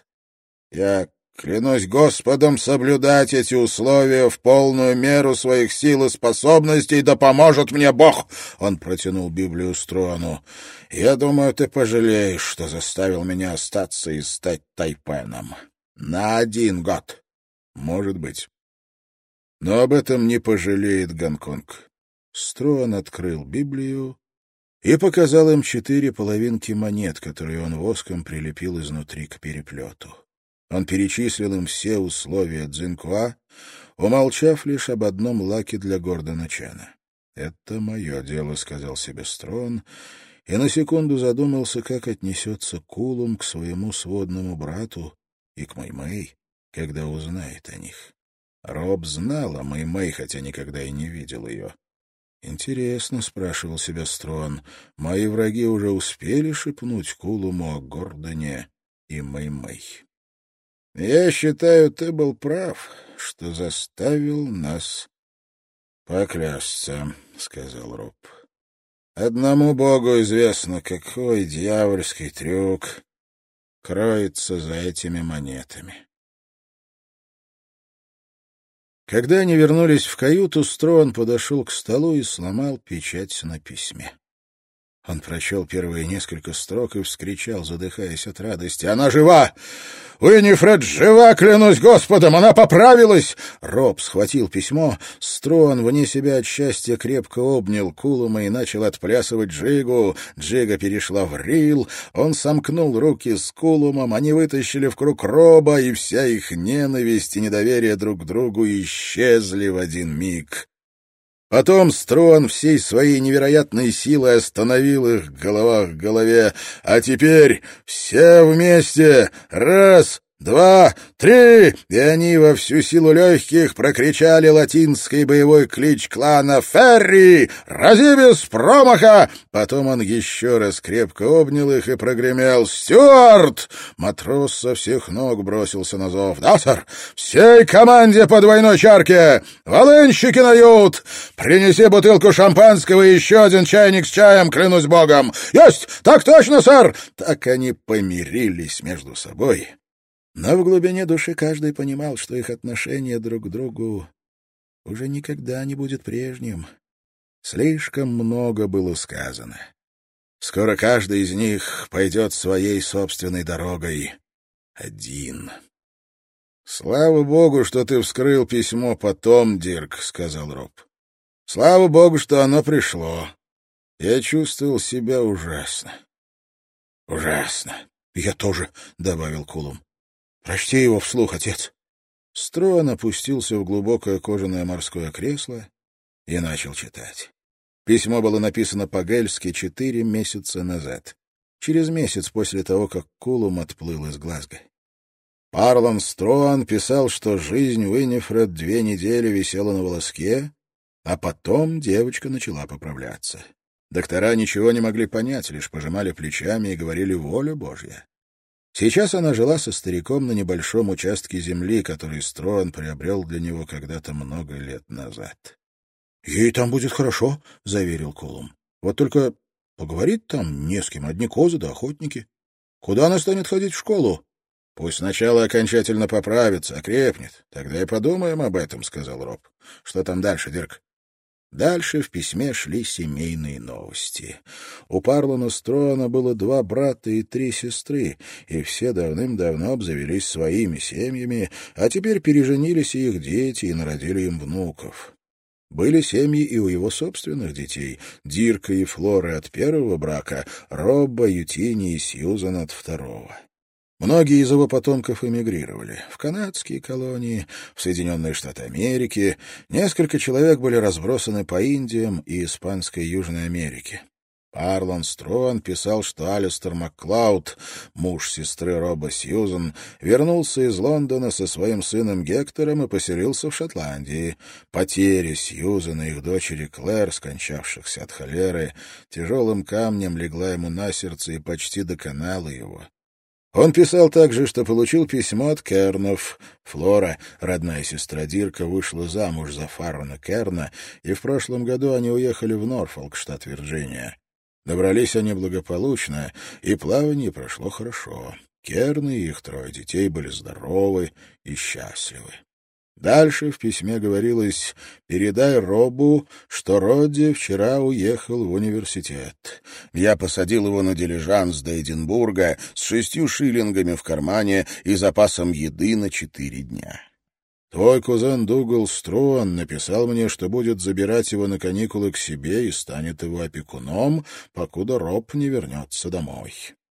A: я клянусь Господом соблюдать эти условия в полную меру своих сил и способностей, да поможет мне Бог!» Он протянул Библию Струану. «Я думаю, ты пожалеешь, что заставил меня остаться и стать Тайпеном. На один год. Может быть. Но об этом не пожалеет Гонконг». Струан открыл Библию и показал им четыре половинки монет, которые он воском прилепил изнутри к переплету. Он перечислил им все условия Цзиньхуа, умолчав лишь об одном лаке для Гордона Чена. «Это мое дело», — сказал себе Струан, и на секунду задумался, как отнесется Кулум к своему сводному брату и к Мэй-Мэй, когда узнает о них. Роб знал о Мэй-Мэй, хотя никогда и не видел ее. «Интересно», — спрашивал себя Струан, — «мои враги уже успели шепнуть Кулуму о Гордоне и Мэй-Мэй?» «Я считаю, ты был прав, что заставил нас поклясться», — сказал Роб. «Одному Богу известно, какой дьявольский трюк кроется за этими монетами». Когда они вернулись в каюту, Струан подошел к столу и сломал печать на письме. Он прочел первые несколько строк и вскричал, задыхаясь от радости: «Она жива! Уинифред жива, клянусь Господом! Она поправилась!» Роб схватил письмо. Струан вне себя от счастья крепко обнял Кулума и начал отплясывать джигу. Джига перешла в рил. Он сомкнул руки с Кулумом. Они вытащили в круг Роба, и вся их ненависть и недоверие друг к другу исчезли в один миг. Потом Струан всей своей невероятной силой остановил их голова к голове. «А теперь все вместе! Раз, два, три!» И они во всю силу легких прокричали латинский боевой клич клана «Ферри! Рази без промаха!» Потом он еще раз крепко обнял их и прогремел: «Стюарт!» Матрос со всех ног бросился на зов. «Да, сэр! Всей команде по двойной чарке! Волынщики на ют! Принеси бутылку шампанского и еще один чайник с чаем, клянусь богом!» «Есть! Так точно, сэр!» Так они помирились между собой. Но в глубине души каждый понимал, что их отношение друг к другу уже никогда не будет прежним. Слишком много было сказано. Скоро каждый из них пойдет своей собственной дорогой один.
B: «Слава богу, что ты вскрыл письмо потом, Дирк», — сказал Роб. «Слава богу, что оно пришло. Я чувствовал себя ужасно. Ужасно». «Я тоже», — добавил Кулум. «Прочти его вслух, отец». Строан опустился в глубокое кожаное морское кресло и начал читать. Письмо было написано по-гельски четыре месяца назад, через месяц после того, как Кулум отплыл из Глазго. Парлан Строан писал, что жизнь Уиннифред две недели висела на волоске, а потом девочка начала поправляться. Доктора ничего не могли понять, лишь пожимали плечами и говорили «воля Божья». Сейчас она жила со стариком на небольшом участке земли, который Строан приобрел для него когда-то много лет назад. «Ей там будет хорошо», — заверил Кулум. «Вот только поговорить там не с кем, одни козы да охотники. Куда она станет ходить в школу?» «Пусть сначала окончательно поправится, окрепнет. Тогда и подумаем об этом», — сказал Роб. «Что там дальше, Дирк?» Дальше в письме шли семейные новости. У Парлана Строана было два брата и три сестры, и все давным-давно обзавелись своими семьями, а теперь переженились и их дети и народили им внуков. Были семьи и у его собственных детей — Дирка и Флоры от первого брака, Робба, Ютини и Сьюзан от второго. Многие из его потомков эмигрировали в канадские колонии, в Соединенные Штаты Америки. Несколько человек были разбросаны по Индиям и Испанской Южной Америке. Парлан Строан писал, что Алистер Макклауд, муж сестры Роба Сьюзан, вернулся из Лондона со своим сыном Гектором и поселился в Шотландии. Потеря Сьюзан и их дочери Клэр, скончавшихся от холеры, тяжелым камнем легла ему на сердце и почти доконала его. Он писал также, что получил письмо от Кернов. Флора, родная сестра Дирка, вышла замуж за Фаррена Керна, и в прошлом году они уехали в Норфолк, штат Вирджиния. Добрались они благополучно, и плавание прошло хорошо. Керны и их трое детей были здоровы и счастливы. Дальше в письме говорилось: «Передай Робу, что Родди вчера уехал в университет. Я посадил его на дилижанс до Эдинбурга с шестью шиллингами в кармане и запасом еды на четыре дня. Твой кузен Дугал Строан написал мне, что будет забирать его на каникулы к себе и станет его опекуном, покуда Роб не вернется домой».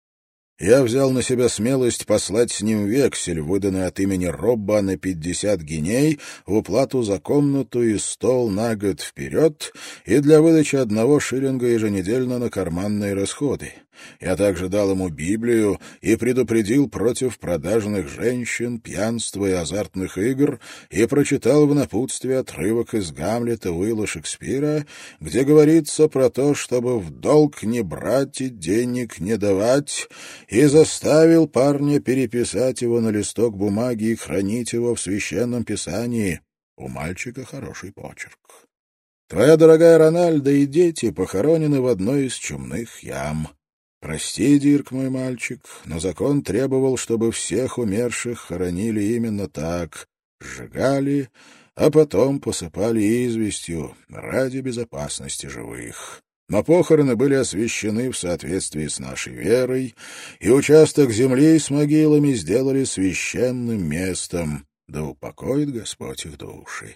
B: Я взял на себя смелость послать с ним вексель, выданный от имени Робба на пятьдесят гиней, в уплату за комнату и стол на год вперед и для выдачи одного шиллинга еженедельно на карманные расходы. Я также дал ему Библию и предупредил против продажных женщин, пьянства и азартных игр, и прочитал в напутствии отрывок из Гамлета Уилла Шекспира, где говорится про то, чтобы в долг не брать и денег не давать, и заставил парня переписать его на листок бумаги и хранить его в священном писании. У мальчика хороший почерк. Твоя дорогая Рональда и дети похоронены в одной из чумных ям. Прости, Дирк, мой мальчик, но закон требовал, чтобы всех умерших хоронили именно так, сжигали, а потом посыпали известью ради безопасности живых. Но похороны были освящены в соответствии с нашей верой, и участок земли с могилами сделали священным местом, да упокоит Господь их души.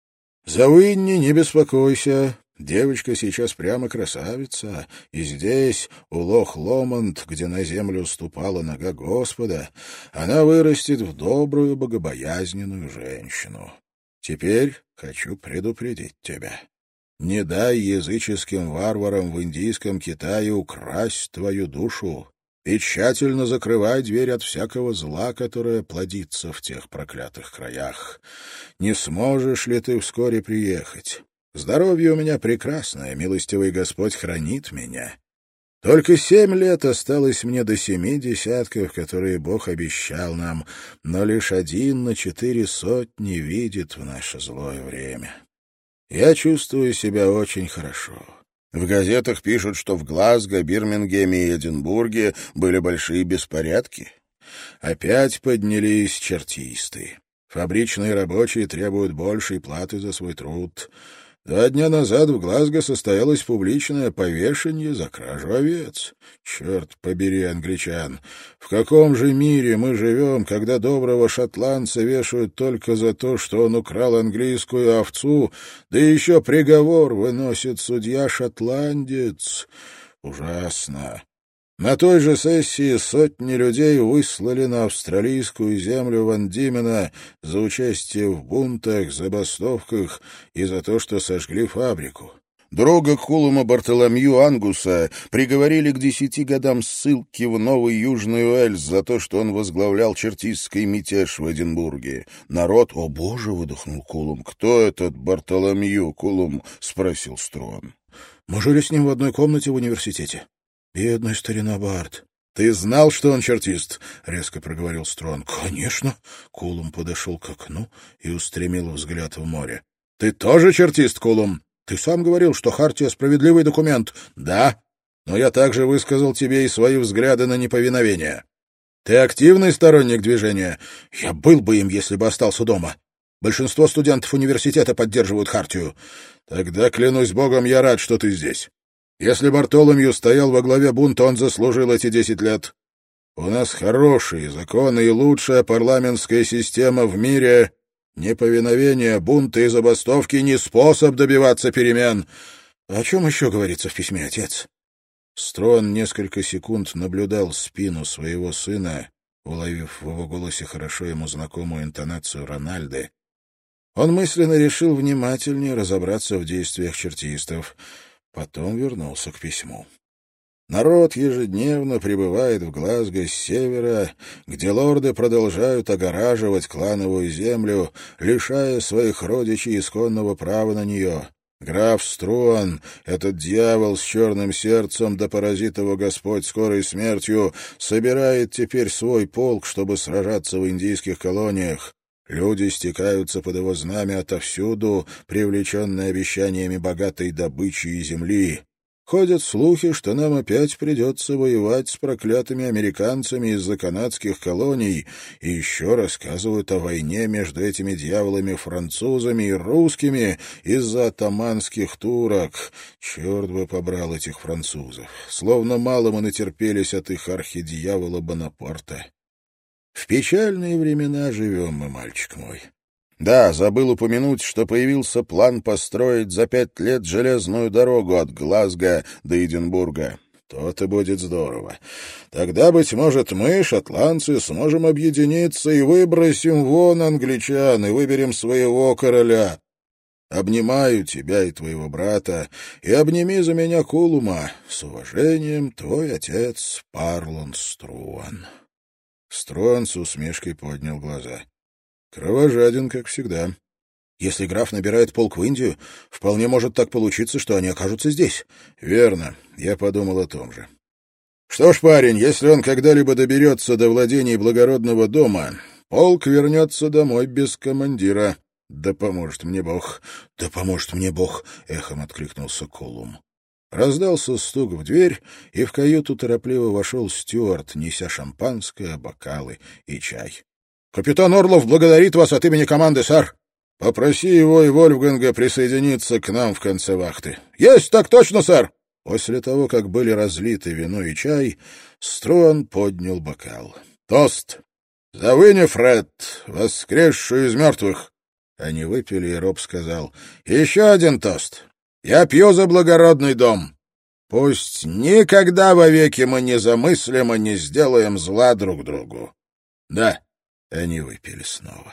B: За Уинни не беспокойся. Девочка сейчас прямо красавица, и здесь, у Лох-Ломонд, где на землю ступала нога Господа, она вырастет в добрую, богобоязненную женщину. Теперь хочу предупредить тебя. Не дай языческим варварам в индийском Китае украсть твою душу, и тщательно закрывай дверь от всякого зла, которое плодится в тех проклятых краях. Не сможешь ли ты вскоре приехать? Здоровье у меня прекрасное, милостивый Господь хранит меня. Только семь лет осталось мне до семи десятков, которые Бог обещал нам, но лишь один на четыре сотни видит в наше злое время. Я чувствую себя очень хорошо. В газетах пишут, что в Глазго, Бирмингеме и Эдинбурге были большие беспорядки. Опять поднялись чертисты. Фабричные рабочие требуют большей платы за свой труд. Два дня назад в Глазго состоялось публичное повешение за кражу овец. Черт побери, англичан! В каком же мире мы живем, когда доброго шотландца вешают только за то, что он украл английскую овцу, да еще приговор выносит судья-шотландец? Ужасно! На той же сессии сотни людей выслали на австралийскую землю Ван Димена за участие в бунтах, забастовках и за то, что сожгли фабрику. Друга Кулума Бартоломью Ангуса приговорили к десяти годам ссылки в Новый Южный Уэльс за то, что он возглавлял чертистский мятеж в Эдинбурге. Народ... — О, боже! — выдохнул Кулум. — Кто этот Бартоломью, Кулум? — спросил Струан. — Мы жили с ним в одной комнате в университете. Бедный старина Барт. — Ты знал, что он чертист? — резко проговорил Струан. — Конечно. Кулум подошел к окну и устремил взгляд в море. — Ты тоже чертист, Кулум? Ты сам говорил, что хартия — справедливый документ. — Да, но я также высказал тебе и свои взгляды на неповиновение. Ты активный сторонник движения? Я был бы им, если бы остался дома. Большинство студентов университета поддерживают хартию. Тогда, клянусь богом, я рад, что ты здесь. Если Бартоломью стоял во главе бунта, он заслужил эти десять лет. У нас хорошие законы и лучшая парламентская система в мире. Неповиновение, бунты и забастовки — не способ добиваться перемен. О чем еще говорится в письме, отец? Строн несколько секунд наблюдал спину своего сына, уловив в его голосе хорошо ему знакомую интонацию Рональды. Он мысленно решил внимательнее разобраться в действиях чертистов. Потом вернулся к письму. Народ ежедневно прибывает в Глазго с севера, где лорды продолжают огораживать клановую землю, лишая своих родичей исконного права на нее. Граф Струан, этот дьявол с черным сердцем, да поразит его Господь скорой смертью, собирает теперь свой полк, чтобы сражаться в индийских колониях. Люди стекаются под его знамя отовсюду, привлеченные обещаниями богатой добычи и земли. Ходят слухи, что нам опять придется воевать с проклятыми американцами из-за канадских колоний, и еще рассказывают о войне между этими дьяволами-французами и русскими из-за атаманских турок. Черт бы побрал этих французов! Словно мало мы натерпелись от их архидьявола Бонапарта. В печальные времена живем мы, мальчик мой. Да, забыл упомянуть, что появился план построить за пять лет железную дорогу от Глазго до Эдинбурга. То-то будет здорово. Тогда, быть может, мы, шотландцы, сможем объединиться и выбросим вон англичан, и выберем своего короля. Обнимаю тебя и твоего брата, и обними за меня Кулума. С уважением, твой отец Парлон Струан. Струан с усмешкой поднял глаза. Кровожаден, как всегда. Если граф набирает полк в Индию, вполне может так получиться, что они окажутся здесь. Верно, я подумал о том же. Что ж, парень, если он когда-либо доберется до владений благородного дома, полк вернется домой без командира. Да поможет мне Бог. Да поможет мне Бог, эхом откликнулся Кулум. Раздался стук в дверь, и в каюту торопливо вошел стюарт, неся шампанское, бокалы и чай. — Капитан Орлов благодарит вас от имени команды, сэр. Попроси его и Вольфганга присоединиться к нам в конце вахты. — Есть, так точно, сэр. После того, как были разлиты вино и чай, Струан поднял бокал. — Тост! За Уинифред, воскресшую из мертвых! Они выпили, и Роб сказал: — Еще один тост. Я пью за благородный дом. Пусть никогда вовеки мы не замыслим и не сделаем зла друг другу. Да, они выпили снова.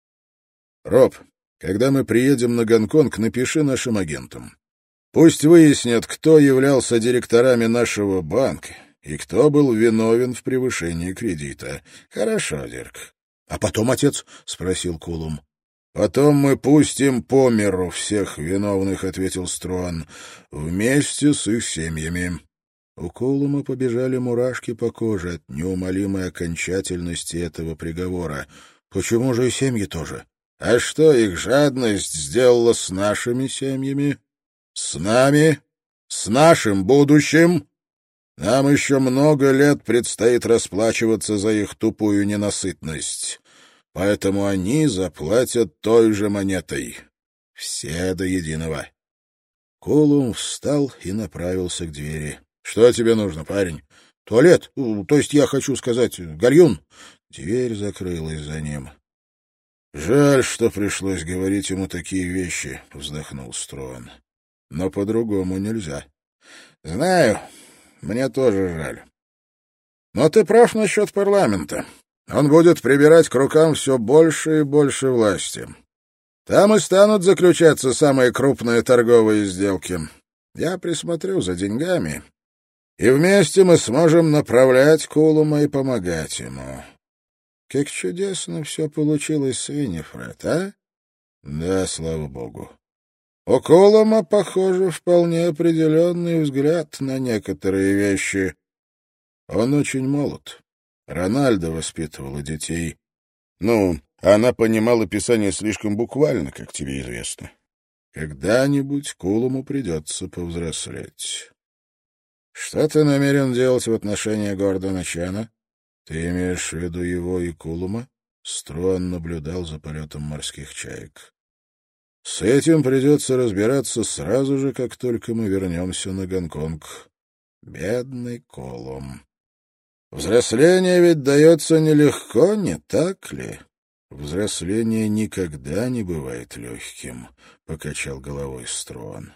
B: Роб, когда мы приедем на Гонконг, напиши нашим агентам. Пусть выяснят, кто являлся директорами нашего банка и кто был виновен в превышении кредита. Хорошо, Дирк. — А потом, отец? — спросил Кулум. «Потом мы пустим по миру всех виновных», — ответил Струан, — «вместе с их семьями». У Кулума побежали мурашки по коже от неумолимой окончательности этого приговора. «Почему же и семьи тоже?» «А что их жадность сделала с нашими семьями? С нами? С нашим будущим? Нам еще много лет предстоит расплачиваться за их тупую ненасытность». Поэтому они заплатят той же монетой. Все до единого.
A: Колум встал и направился к двери.
B: — Что тебе нужно, парень? — Туалет, то есть я хочу сказать, гальюн.
A: Дверь закрылась за ним.
B: — Жаль, что пришлось говорить ему такие вещи, — вздохнул Строн. — Но по-другому нельзя. — Знаю, мне тоже жаль. Но ты прав насчет парламента. Он будет прибирать к рукам все больше и больше власти. Там и станут заключаться самые крупные торговые сделки. Я присмотрю за деньгами, и вместе мы сможем направлять Колума и помогать ему.
A: Как чудесно все получилось с Виннифред, а?
B: Да, слава богу.
A: У Колума, похоже, вполне определенный взгляд на некоторые вещи.
B: Он очень молод. Рональдо воспитывала детей. Ну, она понимала писание слишком буквально, как тебе известно. Когда-нибудь Колуму придется повзрослеть.
A: Что ты намерен делать в отношении Гордона Чена?
B: Ты имеешь в виду его и Колума? Строн наблюдал за полетом морских чаек. С этим придется разбираться сразу же, как только мы вернемся на Гонконг. Бедный Колум. Взросление ведь дается нелегко, не так ли? Взросление никогда не бывает легким, — покачал головой Строн.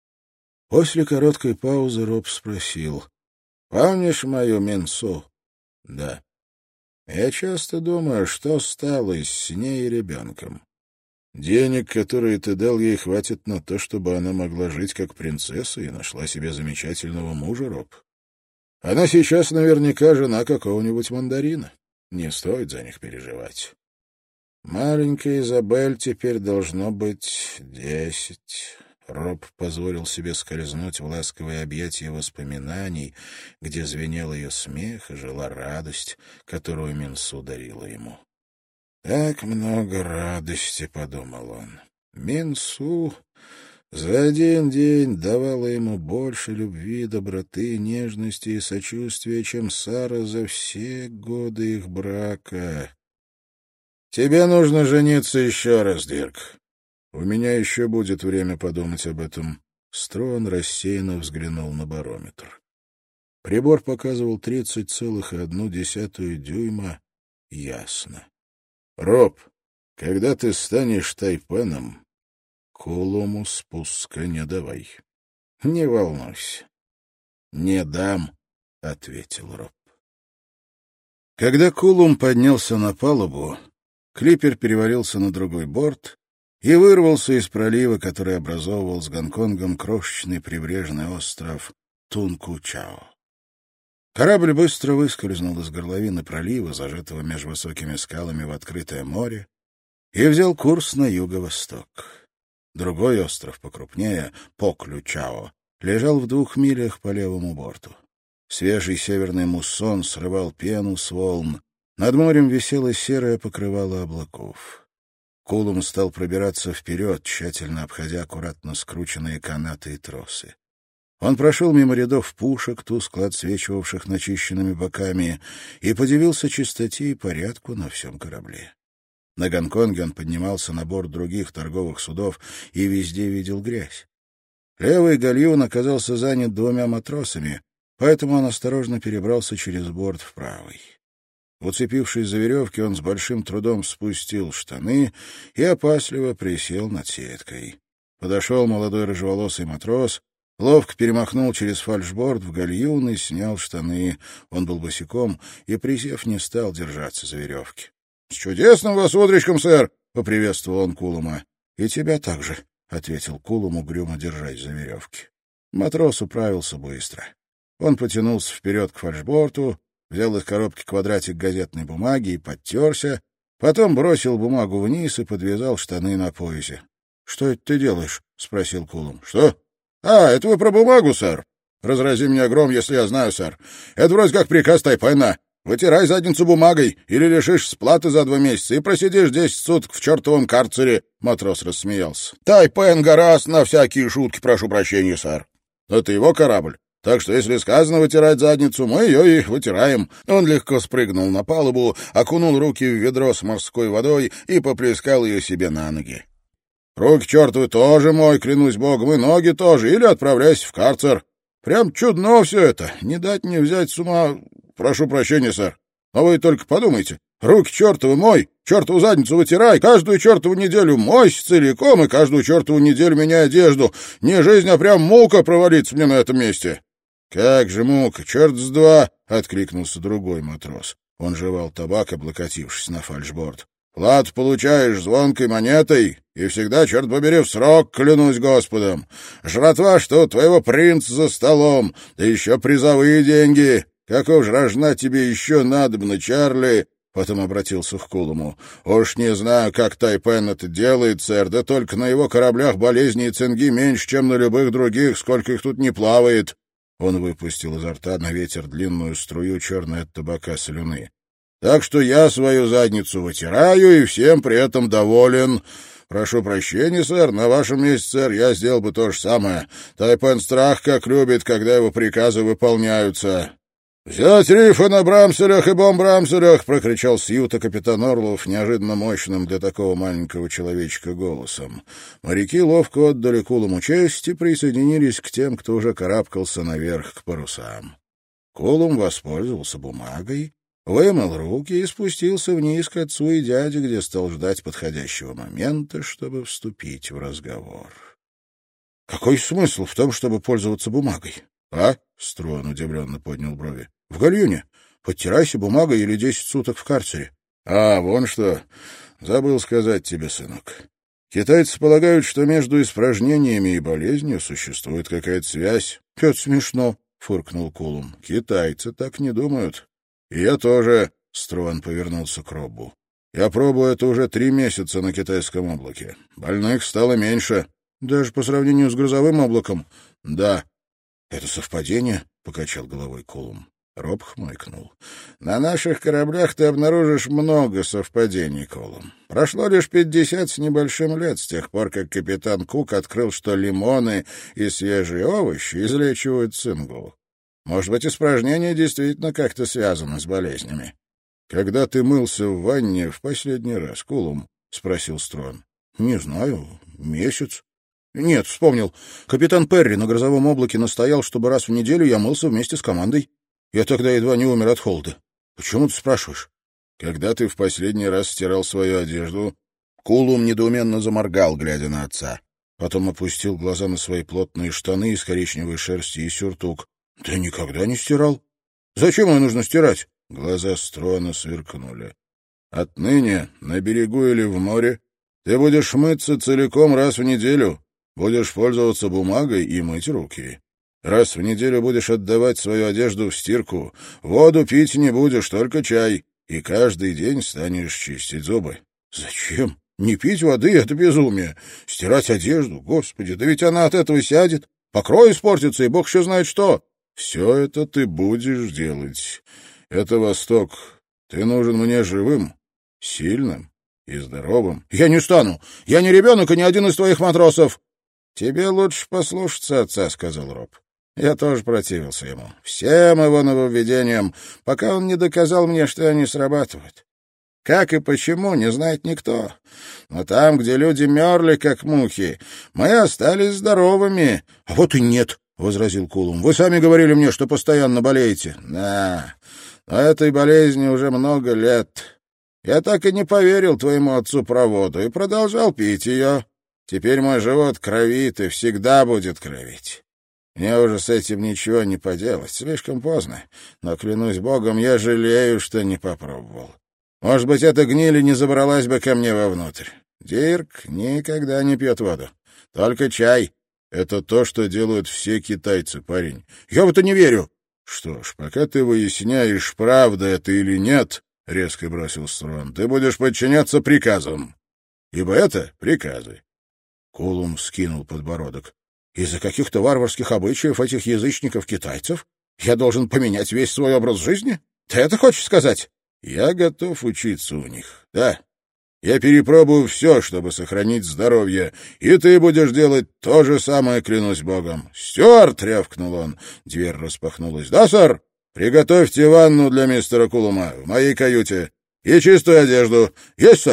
B: После короткой паузы Роб спросил: — Помнишь мою Минсу? — Да. Я часто думаю, что стало с ней и ребенком. Денег, которые ты дал ей, хватит на то, чтобы она могла жить как принцесса и нашла себе замечательного мужа, Роб. Она сейчас наверняка жена какого-нибудь мандарина. Не стоит за них переживать. Маленькая Изабель теперь должно быть десять. Роб позволил себе скользнуть в ласковое объятие воспоминаний, где звенел ее смех и жила радость, которую Минсу дарила ему. «Так много радости», — подумал он. Минсу за один день давала ему больше любви, доброты, нежности и сочувствия, чем Сара за все годы их брака. «Тебе нужно жениться еще раз, Дирк. У меня еще будет время подумать об этом». Строн рассеянно взглянул на барометр. Прибор показывал тридцать целых одну десятую дюйма. Ясно. «Роб, когда ты станешь тайпеном, Колуму спуска не давай». «Не волнуйся». «Не дам», — ответил Роб. Когда Колум поднялся на палубу, клипер перевалился на другой борт и вырвался из пролива, который образовывал с Гонконгом крошечный прибрежный остров Тунку-Чао. Корабль быстро выскользнул из горловины пролива, зажатого между высокими скалами в открытое море, и взял курс на юго-восток. Другой остров, покрупнее, Поклю-Чао, лежал в двух милях по левому борту. Свежий северный муссон срывал пену с волн. Над морем висело серое покрывало облаков. Колум стал пробираться вперед, тщательно обходя аккуратно скрученные канаты и тросы. Он прошел мимо рядов пушек, тускло отсвечивавших начищенными боками, и подивился чистоте и порядку на всем корабле. На Гонконге он поднимался на борт других торговых судов и везде видел грязь. Левый гальюн оказался занят двумя матросами, поэтому он осторожно перебрался через борт в правый. Уцепившись за веревки, он с большим трудом спустил штаны и опасливо присел над сеткой. Подошел молодой рыжеволосый матрос, ловко перемахнул через фальшборд в гальюн и снял штаны. Он был босиком и, присев, не стал держаться за веревки. — С чудесным вас утречком, сэр! — поприветствовал он Кулума. — И тебя также, — ответил Кулум, угрюмо держась за веревки. Матрос управился быстро. Он потянулся вперед к фальшборту, взял из коробки квадратик газетной бумаги и подтерся, потом бросил бумагу вниз и подвязал штаны на поясе. — Что это ты делаешь? — спросил Кулум. — Что? — А, это вы про бумагу, сэр. Разрази меня гром, если я знаю, сэр. Это вроде как приказ Тайпена. Вытирай задницу бумагой, или лишишь сплаты за два месяца и просидишь десять суток в чертовом карцере. Матрос рассмеялся. — Тайпен гораст на всякие шутки, прошу прощения, сэр. Это его корабль. Так что, если сказано вытирать задницу, мы ее и вытираем. Он легко спрыгнул на палубу, окунул руки в ведро с морской водой и поплескал ее себе на ноги. Руки чертовы тоже мой, клянусь богом, и ноги тоже, или отправляйся в карцер. Прям чудно все это, не дать не взять с ума. Прошу прощения, сэр, но вы только подумайте. Руки чертовы мой, чертову задницу вытирай, каждую чертову неделю мойся целиком и каждую чертову неделю меняй одежду. Не жизнь, а прям мука провалится мне на этом месте. — Как же мука, черт с два! — откликнулся другой матрос. Он жевал табак, облокотившись на фальшборд. — Плату получаешь звонкой монетой, и всегда, черт побери, в срок, клянусь Господом. Жратва, что у твоего принца за столом, да еще призовые деньги. Каков же рожна тебе еще надобно, Чарли? Потом обратился к Кулуму. — Уж не знаю, как Тайпен это делает, сэр, да только на его кораблях болезни и цинги меньше, чем на любых других, сколько их тут не плавает. Он выпустил изо рта на ветер длинную струю черной от табака слюны. — Так что я свою задницу вытираю и всем при этом доволен. Прошу прощения, сэр, на вашем месте, сэр, я сделал бы то же самое. Тайпен страх как любит, когда его приказы выполняются. — «Взять рифы на брамселях и бомбрамселях!» — прокричал с юта капитан Орлов неожиданно мощным для такого маленького человечка голосом. Моряки ловко отдали Кулуму честь и присоединились к тем, кто уже карабкался наверх к парусам. Кулум воспользовался бумагой, вымыл руки и спустился вниз к отцу и дяде, где стал ждать подходящего момента, чтобы вступить в разговор. — Какой смысл в том, чтобы пользоваться бумагой? — А? — Струан удивленно поднял брови. — В гальюне. Подтирайся бумагой или десять суток в карцере. — А, вон что. Забыл сказать тебе, сынок. Китайцы полагают, что между испражнениями и болезнью существует какая-то связь. — Это смешно, — фыркнул Кулум. — Китайцы так не думают. — И я тоже, — Струан повернулся к Роббу. — Я пробую это уже три месяца на китайском облаке. Больных стало меньше. — Даже по сравнению с грузовым облаком? — Да. — Это совпадение? — покачал головой Кулум. Роб хмыкнул. — На наших кораблях ты обнаружишь много совпадений, Кулум. Прошло лишь пятьдесят с небольшим лет с тех пор, как капитан Кук открыл, что лимоны и свежие овощи излечивают цингу. Может быть, испражнения действительно как-то связаны с болезнями. — Когда ты мылся в ванне в последний раз, Кулум? — спросил Строн. — Не знаю. Месяц. Нет, вспомнил. Капитан Перри на грозовом облаке настоял, чтобы раз в неделю я мылся вместе с командой. Я тогда едва не умер от холода. Почему ты спрашиваешь? Когда ты в последний раз стирал свою одежду? Кулум недоуменно заморгал, глядя на отца. Потом опустил глаза на свои плотные штаны из коричневой шерсти и сюртук. Да никогда не стирал. Зачем ее нужно стирать? Глаза Строна сверкнули. Отныне на берегу или в море ты будешь мыться целиком раз в неделю. Будешь пользоваться бумагой и мыть руки. Раз в неделю будешь отдавать свою одежду в стирку. Воду пить не будешь, только чай. И каждый день станешь чистить зубы. Зачем? Не пить воды — это безумие. Стирать одежду? Господи, да ведь она от этого сядет. Покрой испортится, и бог еще знает что. Все это ты будешь делать. Это Восток. Ты нужен мне живым, сильным и здоровым. Я не стану. Я не ребенок и не один из твоих матросов. «Тебе лучше послушаться отца», — сказал Роб. Я тоже противился ему, всем его нововведениям, пока он не доказал мне, что они срабатывают. Как и почему, не знает никто. Но там, где люди мерли, как мухи, мы остались здоровыми. — А вот и нет, — возразил Кулум. — Вы сами говорили мне, что постоянно болеете. — Да, но этой болезни уже много лет. Я так и не поверил твоему отцу про воду и продолжал пить ее. Теперь мой живот кровит и всегда будет кровить. Мне уже с этим ничего не поделать, слишком поздно. Но, клянусь богом, я жалею, что не попробовал. Может быть, эта гниль не забралась бы ко мне вовнутрь. Дирк никогда не пьет воду. Только чай. Это то, что делают все китайцы, парень. Я в это не верю. Что ж, пока ты выясняешь, правда это или нет, — резко бросил Строн, — ты будешь подчиняться приказам. Ибо это приказы. Кулум вскинул подбородок. Из-за каких-то варварских обычаев этих язычников-китайцев я должен поменять весь свой образ жизни? Ты это хочешь сказать? Я готов учиться у них, да. Я перепробую все, чтобы сохранить здоровье, и ты будешь делать то же самое, клянусь богом. Стюарт, — рявкнул он. Дверь распахнулась. Да, сэр? Приготовьте ванну для мистера Кулума в моей каюте. И чистую одежду. Есть, сэр?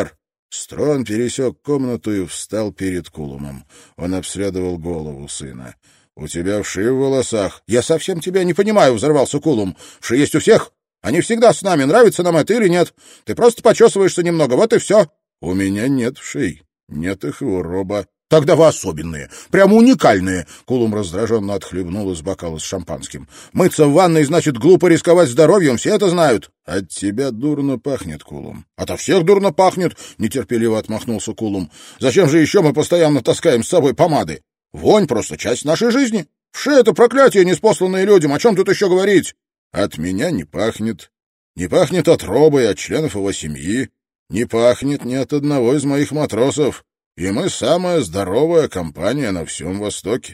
A: Строн пересек комнату и встал перед Кулумом. Он обследовал голову сына. — У тебя вши в волосах. — Я совсем тебя не понимаю, — взорвался Кулум. — Вши есть у всех. Они всегда с нами. Нравится нам это или нет? Ты просто почесываешься немного, вот и все. — У меня нет вшей. Нет их и у Роба. — Тогда вы особенные, прямо уникальные. Кулум раздраженно отхлебнул из бокала с шампанским. — Мыться в ванной значит глупо рисковать здоровьем, все это знают. — От тебя дурно пахнет, Кулум. — Ото всех дурно пахнет, — нетерпеливо отмахнулся Кулум. — Зачем же еще мы постоянно таскаем с собой помады? Вонь просто часть нашей жизни. Вши — это проклятие, неспосланное людям. О чем тут еще говорить? — От меня не пахнет. Не пахнет от Роба и от членов его семьи. Не пахнет ни от одного из моих матросов. И мы самая здоровая компания на всем Востоке.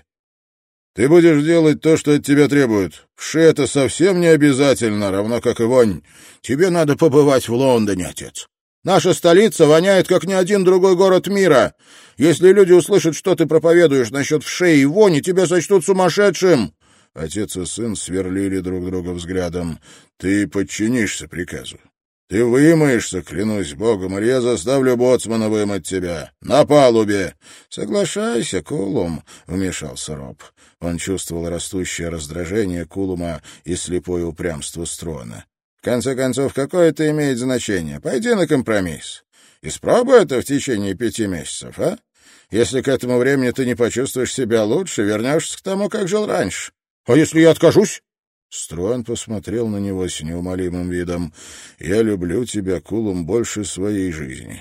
A: Ты будешь делать то, что от тебя требуют. Вши — это совсем не обязательно, равно как и вонь. Тебе надо побывать в Лондоне, отец. Наша столица воняет, как ни один другой город мира. Если люди услышат, что ты проповедуешь насчет вшей и вони, тебя сочтут сумасшедшим. Отец и сын сверлили друг друга взглядом. Ты подчинишься приказу. Ты вымоешься, клянусь богом, или я заставлю боцмана вымыть тебя. На палубе. Соглашайся, Кулум, — вмешался Роб. Он чувствовал растущее раздражение Кулума и слепое упрямство Строна. В конце концов, какое это имеет значение? Пойди на компромисс. Испробуй это в течение пяти месяцев, а? Если к этому времени ты не почувствуешь себя лучше, вернешься к тому, как жил раньше. А если я откажусь? Строн посмотрел на него с неумолимым видом. «Я люблю тебя, Кулум, больше своей жизни.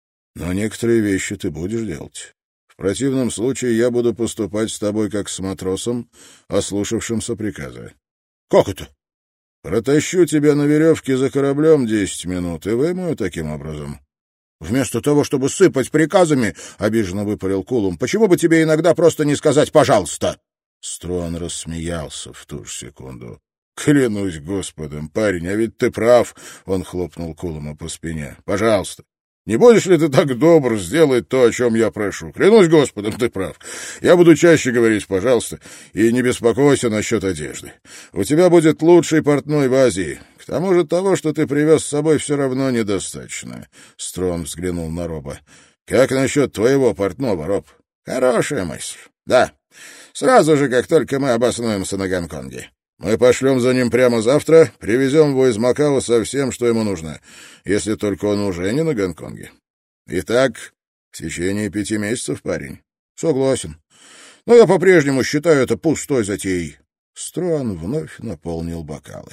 A: Но некоторые вещи ты будешь делать. В противном случае я буду поступать с тобой как с матросом, ослушавшимся приказа». «Как это?» «Протащу тебя на веревке за кораблем десять минут и вымою таким образом». «Вместо того, чтобы сыпать приказами, — обиженно выпалил Кулум, — почему бы тебе иногда просто не сказать «пожалуйста»?» Строн рассмеялся в ту же секунду. «Клянусь Господом, парень, а ведь ты прав!» — он хлопнул Кулума по спине. «Пожалуйста, не будешь ли ты так добр сделать то, о чем я прошу? Клянусь Господом, ты прав. Я буду чаще говорить «пожалуйста», и не беспокойся насчет одежды. У тебя будет лучший портной в Азии. К тому же того, что ты привез с собой, все равно недостаточно». Строн взглянул на Роба. «Как насчет твоего портного, Роб?» «Хорошая мысль. Да. Сразу же, как только мы обоснуемся на Гонконге. Мы пошлем за ним прямо завтра, привезем его из Макао со всем, что ему нужно, если только он уже не на Гонконге. Итак, в течение пяти месяцев, парень». «Согласен. Но я по-прежнему считаю это пустой затеей». Строн вновь наполнил бокалы.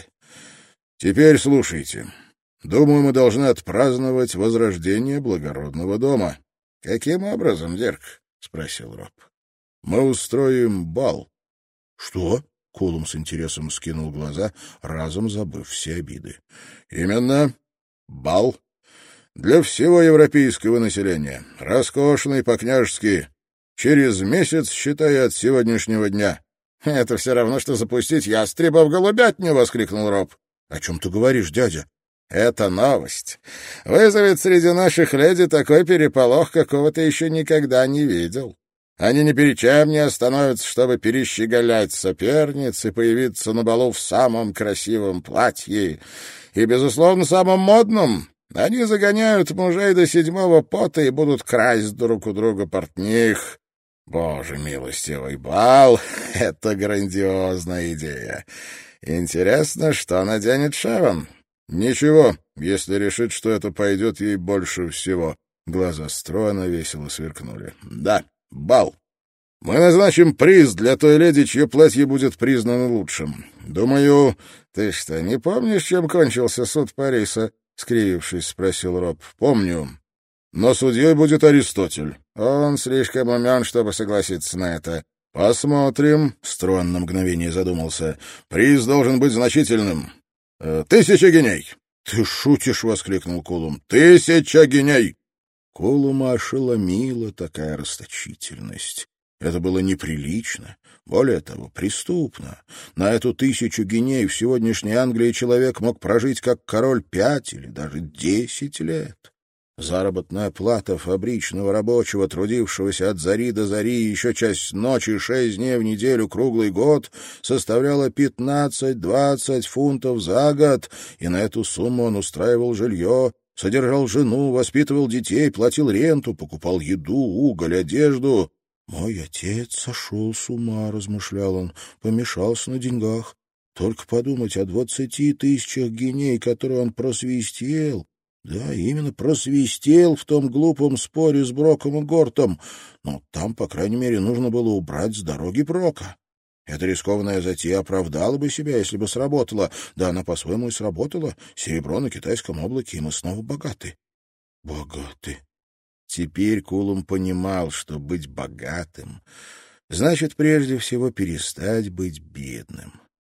A: «Теперь слушайте. Думаю, мы должны отпраздновать возрождение благородного дома». «Каким образом, Дирк?» — спросил Роб. «Мы устроим бал». «Что?» — Кулум с интересом скинул глаза, разом забыв все обиды. «Именно. Бал. Для всего европейского населения. Роскошный, по-княжески. Через месяц, считая от сегодняшнего дня». «Это все равно, что запустить ястреба в голубятню!» — воскликнул Роб. «О чем ты говоришь, дядя?» «Это новость. Вызовет среди наших леди такой переполох, какого ты еще никогда не видел. Они ни перед чем не остановятся, чтобы перещеголять соперниц и появиться на балу в самом красивом платье и, безусловно, самом модном. Они загоняют мужей до седьмого пота и будут красть друг у друга портних. Боже милостивый, бал — это грандиозная идея. Интересно, что наденет Шерон?» «Ничего, если решит, что это пойдет ей больше всего». Глаза Строна весело сверкнули. «Да, бал. Мы назначим приз для той леди, чье платье будет признано лучшим. Думаю...» «Ты что, не помнишь, чем кончился суд Париса?» — скривившись, спросил Роб. «Помню. Но судьей будет Аристотель». «Он слишком умен, чтобы согласиться на это». «Посмотрим», — Строн на мгновение задумался. «Приз должен быть значительным. Тысяча геней!» «Ты шутишь!» — воскликнул Кулум. «Тысяча геней!» Кулума ошеломила такая расточительность. Это было неприлично, более того, преступно. На эту тысячу геней в сегодняшней Англии человек мог прожить как король пять или даже десять лет. Заработная плата фабричного рабочего, трудившегося от зари до зари, еще часть ночи, шесть дней в неделю, круглый год, составляла пятнадцать-двадцать фунтов за год, и на эту сумму он устраивал жилье, Содержал жену, воспитывал детей, платил ренту, покупал еду, уголь, одежду. «Мой отец сошел с ума», — размышлял он, — «помешался на деньгах. Только подумать о двадцати тысячах геней, которые он просвистел. Да, именно просвистел в том глупом споре с Броком и Гортом. Но там, по крайней мере, нужно было убрать с дороги Брока. Эта рискованная затея оправдала бы себя, если бы сработала. Да, она по-своему и сработала. Серебро на китайском облаке, и мы снова богаты». Богаты. Теперь Кулум понимал, что быть богатым значит прежде всего перестать быть бедным.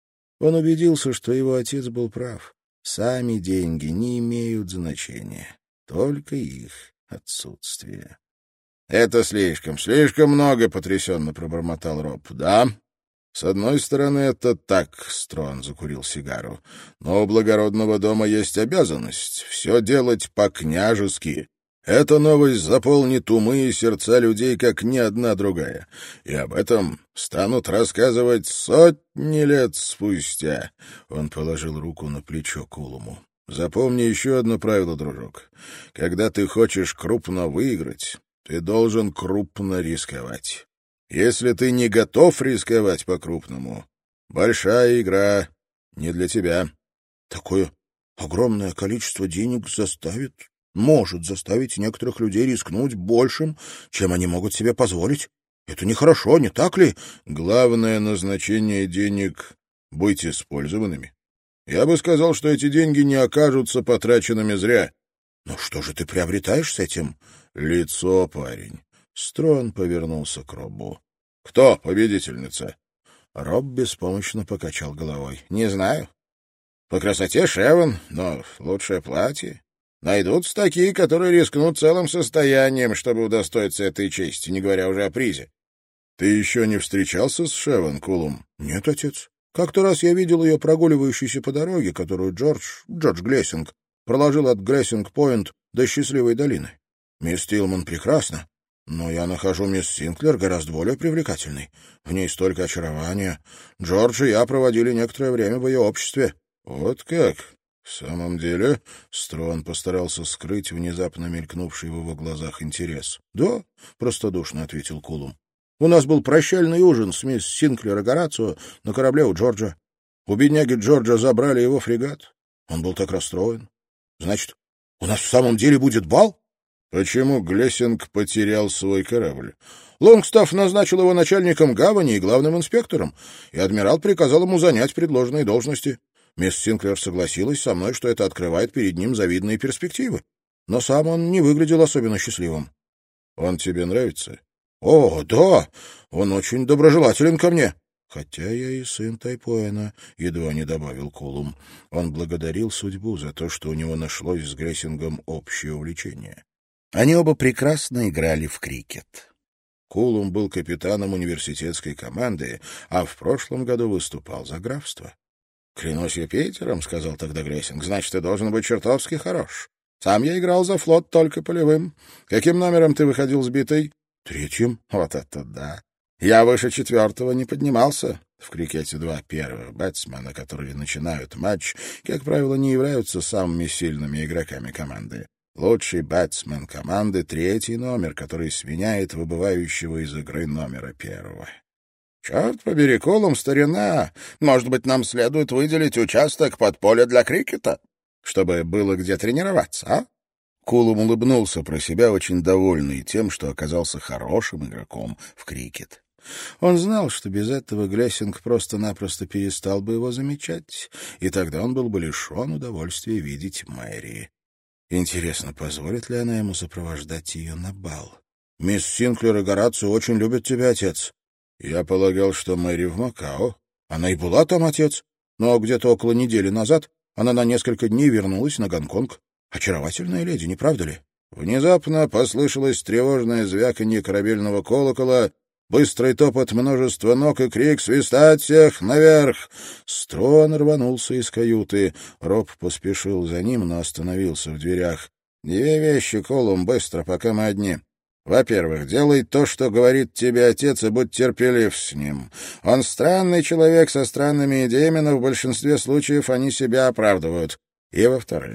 A: Он убедился, что его отец был прав. Сами деньги не имеют значения, только их отсутствие. — Это слишком, слишком много, — потрясенно пробормотал Роб. — Да, с одной стороны, это так, — Строн закурил сигару, — но у благородного дома есть обязанность все делать по-княжески. Эта новость заполнит умы и сердца людей, как ни одна другая. И об этом станут рассказывать сотни лет спустя. Он положил руку на плечо Кулуму. Запомни еще одно правило, дружок. Когда ты хочешь крупно выиграть, ты должен крупно рисковать. Если ты не готов рисковать по-крупному, большая игра не для тебя. Такое огромное количество денег заставит... может заставить некоторых людей рискнуть большим, чем они могут себе позволить. Это нехорошо, не так ли? Главное назначение денег — быть использованными. Я бы сказал, что эти деньги не окажутся потраченными зря. Но что же ты приобретаешь с этим? Лицо, парень. Строн повернулся к Роббу. Кто победительница? Роб беспомощно покачал головой. Не знаю. По красоте Шевон, но лучшее платье. Найдутся такие, которые рискнут целым состоянием, чтобы удостоиться этой чести, не говоря уже о призе. — Ты еще не встречался с Шевон, Кулум? — Нет, отец. Как-то раз я видел ее прогуливающейся по дороге, которую Джордж, Джордж Глессинг, проложил от Глессинг-Пойнт до Счастливой долины. Мисс Тилман прекрасна, но я нахожу мисс Синклер гораздо более привлекательной. В ней столько очарования. Джордж и я проводили некоторое время в ее обществе. — Вот как? В самом деле, Строн постарался скрыть внезапно мелькнувший в его глазах интерес. — Да, — простодушно ответил Кулум. — У нас был прощальный ужин с мисс Синклер и Горацио на корабле у Джорджа. У бедняги Джорджа забрали его фрегат. Он был так расстроен. — Значит, у нас в самом деле будет бал? — Почему Глессинг потерял свой корабль? Лонгстафф назначил его начальником гавани и главным инспектором, и адмирал приказал ему занять предложенные должности. Мисс Синклер согласилась со мной, что это открывает перед ним завидные перспективы. Но сам он не выглядел особенно счастливым. — Он тебе нравится? — О, да, он очень доброжелателен ко мне. — Хотя я и сын Тайпоэна, — едва не добавил Кулум. Он благодарил судьбу за то, что у него нашлось с Глессингом общее увлечение. Они оба прекрасно играли в крикет. Кулум был капитаном университетской команды, а в прошлом году выступал за графство. — Клянусь Юпитером, — сказал тогда Глессинг, — значит, ты должен быть чертовски хорош. Сам я играл за флот только полевым. Каким номером ты выходил сбитый? — Третьим. — Вот это да. Я выше четвертого не поднимался. В крикете два первых бэтсмена, которые начинают матч, как правило, не являются самыми сильными игроками команды. Лучший бэтсмен команды — третий номер, который сменяет выбывающего из игры номера первого. Черт побери, Кулум, старина, может быть, нам следует выделить участок под поле для крикета, чтобы было где тренироваться, а? Кулум улыбнулся про себя, очень довольный тем, что оказался хорошим игроком в крикет. Он знал, что без этого Глессинг просто-напросто перестал бы его замечать, и тогда он был бы лишен удовольствия видеть Мэри. Интересно, позволит ли она ему сопровождать ее на бал? — Мисс Синклер и Горацио очень любят тебя, отец. Я полагал, что Мэри в Макао. Она и была там, отец. Но где-то около недели назад она на несколько дней вернулась на Гонконг. Очаровательная леди, не правда ли? Внезапно послышалось тревожное звяканье корабельного колокола, быстрый топот множества ног и крик «Свистать всех наверх!». Строн рванулся из каюты. Роб поспешил за ним, но остановился в дверях. «Две вещи, Кулум, быстро, пока мы одни. Во-первых, делай то, что говорит тебе отец, и будь терпелив с ним. Он странный человек со странными идеями, но в большинстве случаев они себя оправдывают. И, во-вторых,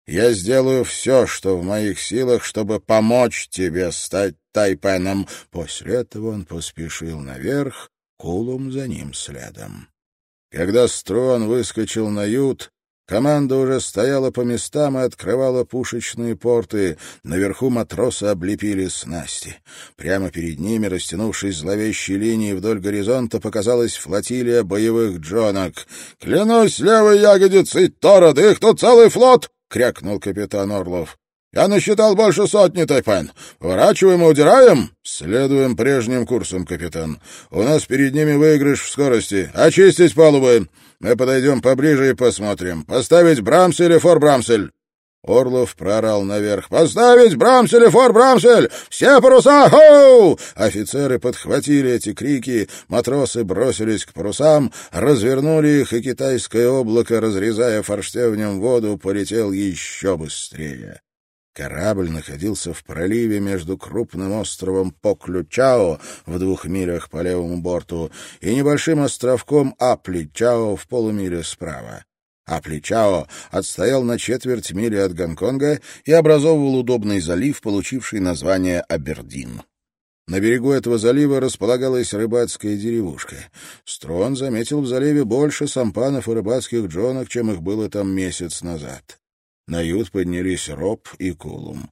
B: Я сделаю все, что в моих силах, чтобы помочь тебе стать Тайпеном». После этого он поспешил наверх, Кулум за ним следом. Когда Струан выскочил на ют, команда уже стояла по местам и открывала пушечные порты. Наверху матросы облепили снасти. Прямо перед ними, растянувшись зловещей линией вдоль горизонта, показалась флотилия боевых джонок. «Клянусь левой ягодицей Тора, да их тут целый флот!» — крякнул капитан Орлов. «Я насчитал больше сотни, Тайпен. Поворачиваем и удираем?» «Следуем прежним курсом, капитан. У нас перед ними выигрыш в скорости. Очистить палубы. Мы подойдем поближе и посмотрим. Поставить Брамсель и фор-Брамсель». Орлов проорал наверх. «Поставить Брамсель и фор-Брамсель! Все паруса! Хоу!» Офицеры подхватили эти крики, матросы бросились к парусам, развернули их, и китайское облако, разрезая форштевнем воду, полетел еще быстрее. Корабль находился в проливе между крупным островом Поклю-Чао в двух милях по левому борту и небольшим островком Апли-Чао в полумиле справа. Апли-Чао отстоял на четверть мили от Гонконга и образовывал удобный залив, получивший название Абердин. На берегу этого залива располагалась рыбацкая деревушка. Струан заметил в заливе больше сампанов и рыбацких джонок, чем их было там месяц назад. На ют поднялись Роб и Кулум.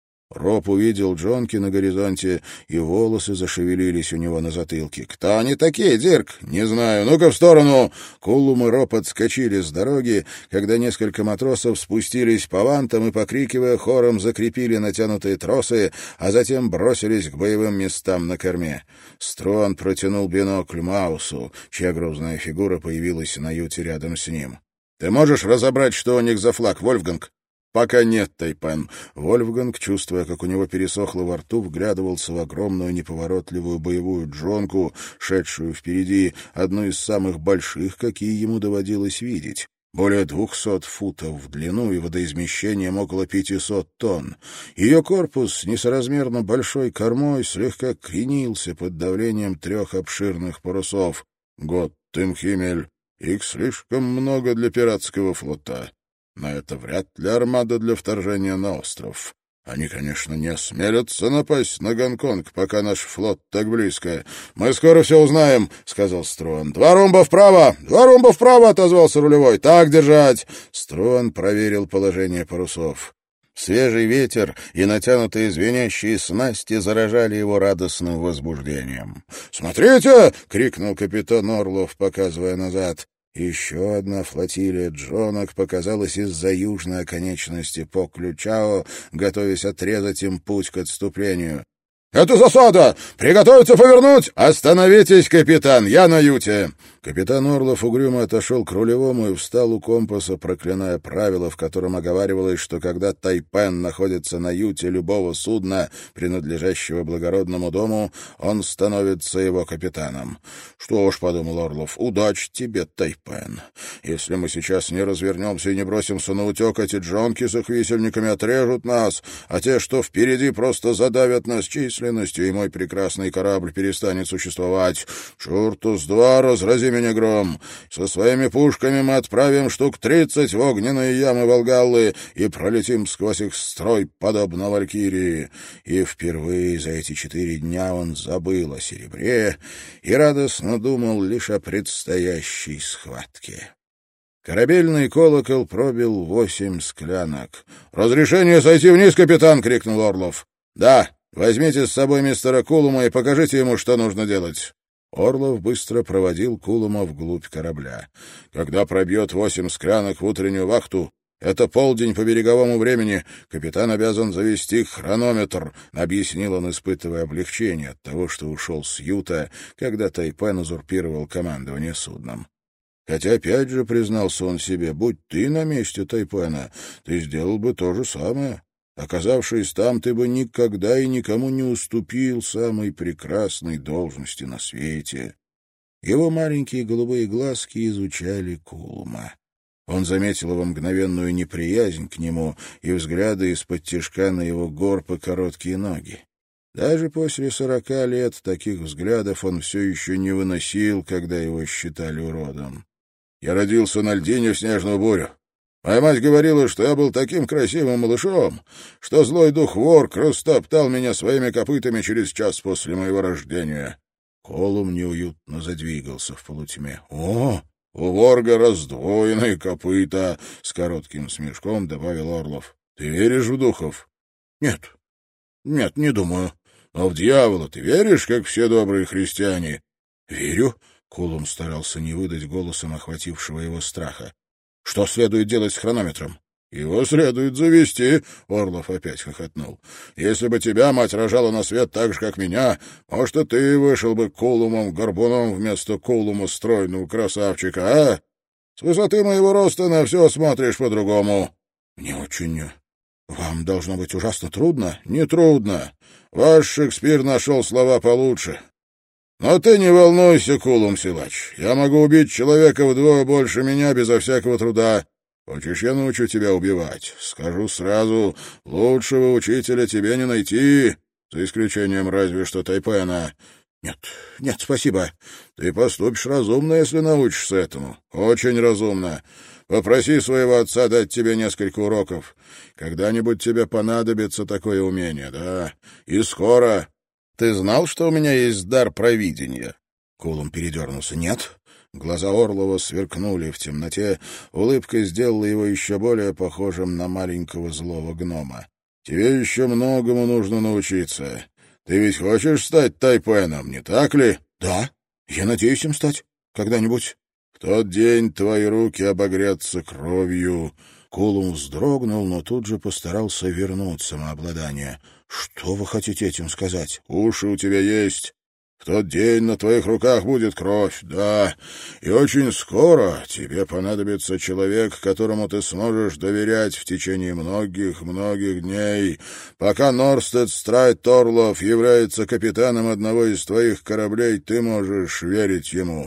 B: Роб увидел джонки на горизонте, и волосы зашевелились у него на затылке. «Кто они такие, Дирк?» «Не знаю. Ну-ка в сторону!» Кулум и Роб отскочили с дороги, когда несколько матросов спустились по вантам и, покрикивая хором, закрепили натянутые тросы, а затем бросились к боевым местам на корме. Струан протянул бинокль Маусу, чья грозная фигура появилась на юте рядом с ним. «Ты можешь разобрать, что у них за флаг, Вольфганг?» «Пока нет, Тайпен». Вольфганг, чувствуя, как у него пересохло во рту, вглядывался в огромную неповоротливую боевую джонку, шедшую впереди, одну из самых больших, какие ему доводилось видеть. Более двухсот футов в длину и водоизмещением около пятисот тонн. Ее корпус с несоразмерно большой кормой слегка кренился под давлением трех обширных парусов. «Гott им Химмель! Их слишком много для пиратского флота. Но это вряд ли армада для вторжения на остров. Они, конечно, не осмелятся напасть на Гонконг, пока наш флот так близко. Мы скоро все узнаем», — сказал Струан. «Два румба вправо! Два румба вправо!» — отозвался рулевой. «Так держать!» Струан проверил положение парусов. Свежий ветер и натянутые звенящие снасти заражали его радостным возбуждением. «Смотрите!» — крикнул капитан Орлов, показывая назад. Еще одна флотилия джонок показалась из-за южной оконечности Поклю-Чао, готовясь отрезать им путь к отступлению. «Это засада! Приготовиться повернуть! Остановитесь, капитан! Я на юте!» Капитан Орлов угрюмо отошел к рулевому и встал у компаса, проклиная правило, в котором оговаривалось, что когда Тайпен находится на юте любого судна, принадлежащего благородному дому, он становится его капитаном. «Что ж, — подумал Орлов, — удачи тебе, Тайпен. Если мы сейчас не развернемся и не бросимся на утек, эти джонки с их висельниками отрежут нас, а те, что впереди, просто задавят нас численностью, и мой прекрасный корабль перестанет существовать. Черту с два, разрази меня гром. Со своими пушками мы отправим штук тридцать в огненные ямы Волгаллы и пролетим сквозь их строй, подобно валькирии». И впервые за эти четыре дня он забыл о серебре и радостно думал лишь о предстоящей схватке. Корабельный колокол пробил восемь склянок. «Разрешение сойти вниз, капитан!» — крикнул Орлов. «Да, возьмите с собой мистера Кулума и покажите ему, что нужно делать». Орлов быстро проводил Кулума вглубь корабля. «Когда пробьет восемь склянок в утреннюю вахту, это полдень по береговому времени, капитан обязан завести хронометр», — объяснил он, испытывая облегчение от того, что ушел с юта, когда Тайпен узурпировал командование судном. Хотя, опять же, признался он себе, будь ты на месте Тайпена, ты сделал бы то же самое. Оказавшись там, ты бы никогда и никому не уступил самой прекрасной должности на свете. Его маленькие голубые глазки изучали Кулума. Он заметил его мгновенную неприязнь к нему и взгляды из-под тишка на его горб и короткие ноги. Даже после сорока лет таких взглядов он все еще не выносил, когда его считали уродом. «Я родился на льдине в снежную бурю. Моя мать говорила, что я был таким красивым малышом, что злой дух Ворк растоптал меня своими копытами через час после моего рождения».
A: Колум неуютно задвигался в полутьме.
B: «О, у Ворга раздвоенные копыта!» — с коротким смешком добавил Орлов. «Ты веришь в духов?»
A: «Нет, нет, не думаю».
B: «Но в дьявола ты веришь, как все добрые христиане?»
A: «Верю», — Колум старался не выдать голосом охватившего его страха. «Что следует делать с хронометром?»
B: «Его следует завести», — Орлов опять хохотнул. «Если бы тебя мать рожала на свет так же, как меня, может, и ты вышел бы Колумом-горбуном вместо Колума стройного красавчика, а? С высоты моего роста на все смотришь по-другому».
A: «Мне очень... Вам должно быть ужасно трудно?»
B: «Не трудно. Ваш Шекспир нашел слова получше. Но ты не волнуйся, Колум-силач. Я могу убить человека вдвое больше меня безо всякого труда. Хочешь, я научу тебя убивать? Скажу сразу, лучшего учителя тебе не найти, за исключением разве что Тайпена».
A: «Нет, нет, спасибо».
B: «Ты поступишь разумно, если научишься этому. Очень разумно. Попроси своего отца дать тебе несколько уроков. Когда-нибудь тебе понадобится такое умение, да? И скоро».
A: «Ты знал, что у меня есть дар провидения?» Колум передернулся. «Нет».
B: Глаза Орлова сверкнули в темноте, улыбка сделала его еще более похожим на маленького злого гнома. «Тебе еще многому нужно научиться. Ты ведь хочешь стать Тайпеном, не так ли?»
A: «Да, я надеюсь им стать когда-нибудь».
B: «В тот день твои руки обогрятся кровью».
A: Колум вздрогнул, но тут же постарался вернуть самообладание. «Что вы хотите этим сказать?»
B: «Уши у тебя есть. В тот день на твоих руках будет кровь, да, и очень скоро тебе понадобится человек, которому ты сможешь доверять в течение многих-многих дней, пока Норстед Страйт Орлов является капитаном одного из твоих кораблей, ты можешь верить ему».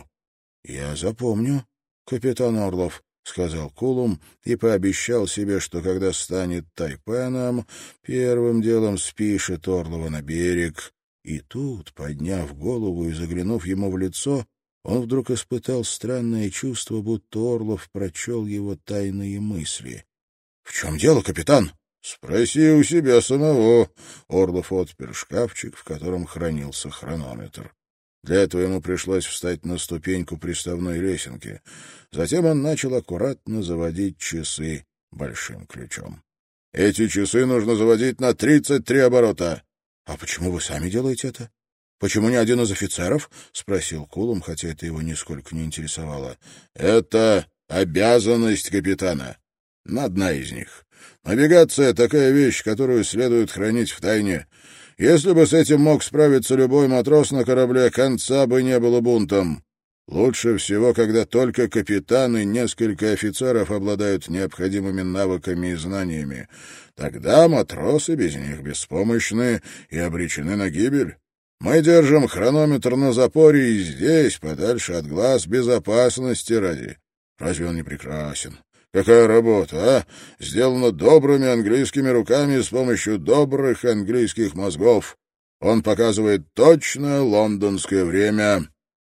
A: «Я запомню, капитан Орлов», — сказал Колум и пообещал себе, что когда станет Тайпеном, первым делом спишет Орлова на берег. И тут, подняв голову и заглянув ему в лицо, он вдруг испытал странное чувство, будто Орлов прочел его тайные мысли. — В чем дело, капитан?
B: — Спроси у себя самого. Орлов отпер шкафчик, в котором хранился хронометр. Для этого ему пришлось встать на ступеньку приставной лесенки. Затем он начал аккуратно заводить часы большим ключом. — Эти часы нужно заводить на тридцать три оборота.
A: — А почему вы сами делаете это? Почему не один из офицеров? — спросил Колум, хотя это его нисколько не интересовало.
B: — Это обязанность капитана. Одна из них. Навигация — такая вещь, которую следует хранить в тайне. Если бы с этим мог справиться любой матрос на корабле, конца бы не было бунтом. Лучше всего, когда только капитан и несколько офицеров обладают необходимыми навыками и знаниями. Тогда матросы без них беспомощны и обречены на гибель. Мы держим хронометр на запоре и здесь, подальше от глаз, безопасности ради. Разве он не прекрасен? Какая работа, а? Сделана добрыми английскими руками с помощью добрых английских мозгов. Он показывает точное лондонское время.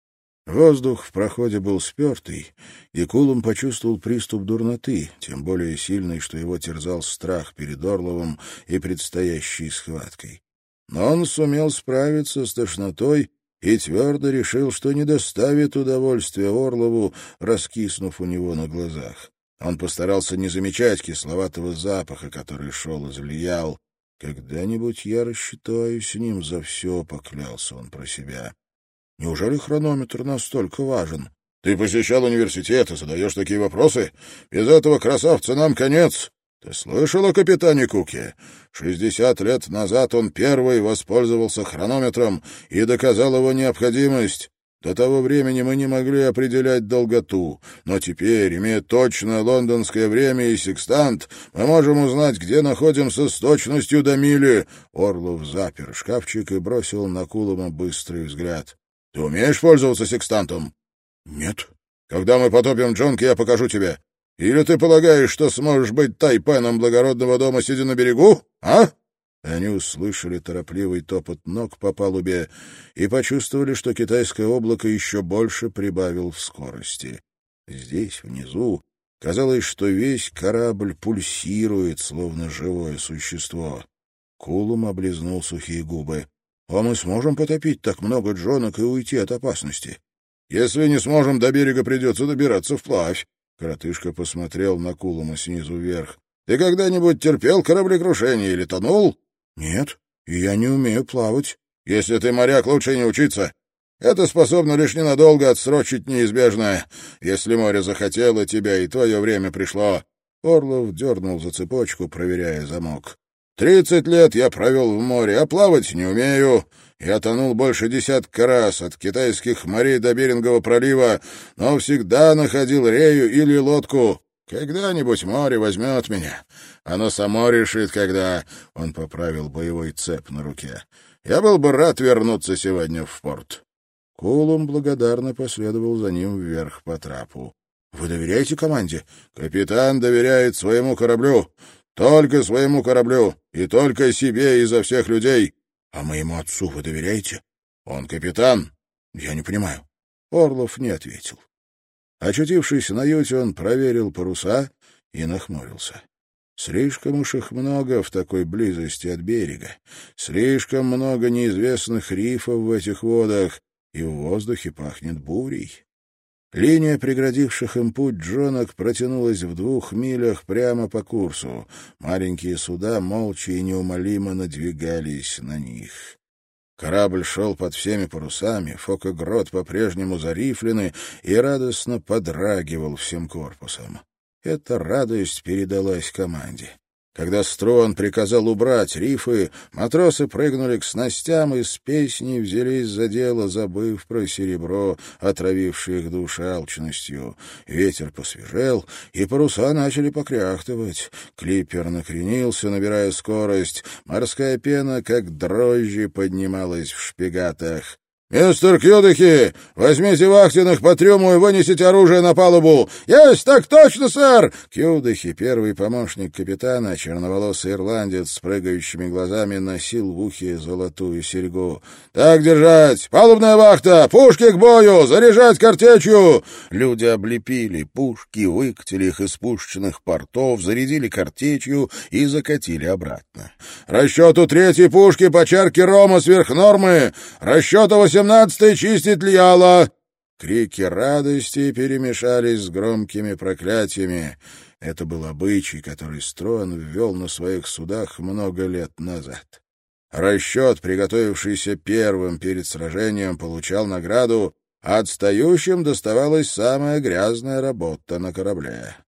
A: Воздух в проходе был спертый, и Колум почувствовал приступ дурноты, тем более сильный, что его терзал страх перед Орловым и предстоящей схваткой. Но он сумел справиться с тошнотой и твердо решил, что не доставит удовольствия Орлову, раскиснув у него на глазах. Он постарался не замечать кисловатого запаха, который шел из влиял. «Когда-нибудь я рассчитаюсь с ним за все», — поклялся он про себя. Неужели хронометр настолько важен?
B: — Ты посещал университет и задаешь такие вопросы? Без этого красавца нам конец. Ты слышал о капитане Куке? Шестьдесят лет назад он первый воспользовался хронометром и доказал его необходимость. До того времени мы не могли определять долготу, но теперь, имея точное лондонское время и секстант, мы можем узнать, где находимся с точностью до мили. Орлов запер шкафчик и бросил на Колума быстрый взгляд. — Ты умеешь пользоваться секстантом?
A: — Нет.
B: — Когда мы потопим джонки, я покажу тебе. Или ты полагаешь, что сможешь быть Тайпеном благородного дома, сидя на берегу, а?
A: Они услышали торопливый топот ног по палубе и почувствовали, что китайское облако еще больше прибавил в скорости. Здесь, внизу, Казалось, что весь корабль пульсирует, словно живое существо. Кулум облизнул сухие губы. — А мы сможем потопить так много джонок и уйти от опасности? — Если не сможем, до берега придется добираться вплавь. Коротышка посмотрел на Кулума снизу вверх. — Ты когда-нибудь терпел кораблекрушение или тонул? — Нет, и я не умею плавать. — Если ты моряк, лучше не учиться. Это способно лишь ненадолго отсрочить неизбежное. Если море захотело тебя, и твое время пришло. Орлов дернул за цепочку, проверяя замок. Тридцать лет я провел в море, а плавать не умею. Я тонул больше десятка раз, от китайских морей до Берингового пролива, но всегда находил рею или лодку. Когда-нибудь море возьмет меня. Оно само решит, когда... Он поправил боевой цеп на руке. Я был бы рад вернуться сегодня в порт. Кулум благодарно последовал за ним вверх по трапу. — Вы доверяете команде? — Капитан доверяет своему кораблю. Только своему кораблю. И только себе изо всех людей. — А моему отцу вы доверяете? — Он капитан. — Я не понимаю. Орлов не ответил. Очутившись на юте, он проверил паруса и нахмурился. Слишком уж их много в такой близости от берега. Слишком много неизвестных рифов в этих водах, и в воздухе пахнет бурей. Линия преградивших им путь джонок протянулась в двух милях прямо по курсу. Маленькие суда молча и неумолимо надвигались на них. Корабль шел под всеми парусами, фок-и-грот по-прежнему зарифлены и радостно подрагивал всем корпусом. Эта радость передалась команде. Когда Струан приказал убрать рифы, матросы прыгнули к снастям и с песней взялись за дело, забыв про серебро, отравившее их души алчностью. Ветер посвежел, и паруса начали покряхтывать. Клиппер накренился, набирая скорость. Морская пена, как дрожжи, поднималась в шпигатах. «Мистер Кьюдахи, возьмите вахтенных по трюму и вынесите оружие на палубу!» «Есть, так точно, сэр!» Кьюдахи, первый помощник капитана, черноволосый ирландец с прыгающими глазами, носил в ухе золотую серьгу. «Так держать! Палубная вахта! Пушки к бою! Заряжать картечью!» Люди облепили пушки, выкатили их из пушечных портов, зарядили картечью и закатили обратно. «Расчету третьей пушки по чарке рома сверх нормы! Расчету восемнадцатой чистить льяло!» Крики радости перемешались с громкими проклятиями. Это был обычай, который Струан ввел на своих судах много лет назад. Расчет, приготовившийся первым перед сражением, получал награду, а отстающим доставалась самая грязная работа на корабле.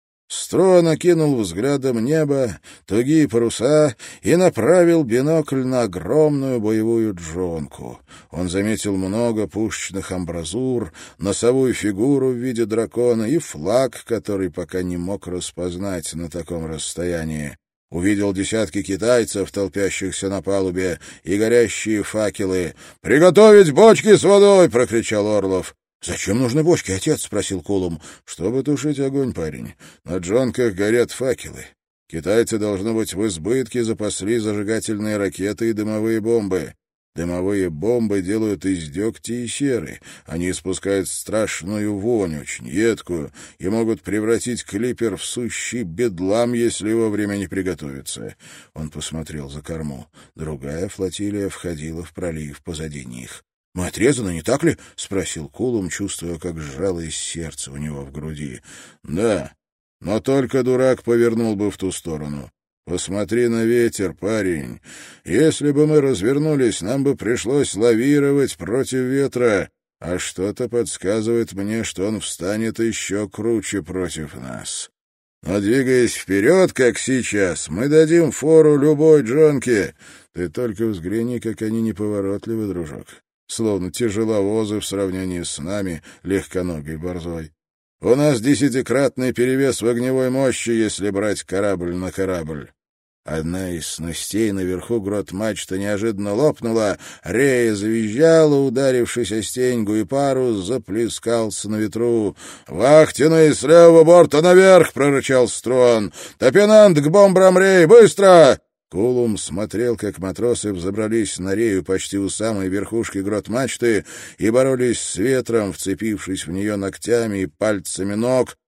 A: Струан окинул взглядом небо, тугие паруса и направил бинокль на огромную боевую джонку. Он заметил много пушечных амбразур, носовую фигуру в виде дракона и флаг, который пока не мог распознать на таком расстоянии. Увидел десятки китайцев, толпящихся на палубе, и горящие факелы. «Приготовить бочки с водой!» — прокричал Орлов. «Зачем нужны бочки, отец?» — спросил Кулум. «Чтобы тушить огонь, парень. На джонках горят факелы. Китайцы, должно быть, в избытке запасли зажигательные ракеты и дымовые бомбы. Дымовые бомбы делают из дегтя и серы. Они испускают страшную вонь, очень едкую, и могут превратить клиппер в сущий бедлам, если вовремя не приготовиться». Он посмотрел за корму. Другая флотилия входила в пролив позади них. «Мы отрезаны, не так ли?» — спросил Кулум, чувствуя, как сжалось сердце у него в груди. «Да, но только дурак повернул бы в ту сторону. Посмотри на ветер, парень. Если бы мы развернулись, нам бы пришлось лавировать против ветра, а что-то подсказывает мне, что он встанет еще круче против нас. Но двигаясь вперед, как сейчас, мы дадим фору любой джонке. Ты только взгляни, как они неповоротливы, дружок. Словно тяжеловозы в сравнении с нами, легконогой борзой. У нас десятикратный перевес в огневой мощи, если брать корабль на корабль». Одна из снастей наверху грот-мачты неожиданно лопнула, рея завизжала, ударившись о стеньгу, и парус заплескался на ветру. «Вахтенный с левого борта наверх!» — прорычал Струан. «Топинант к бомбрам рей! Быстро!» Кулум смотрел, как матросы взобрались на рею почти у самой верхушки грот-мачты и боролись с ветром, вцепившись в нее ногтями и пальцами ног.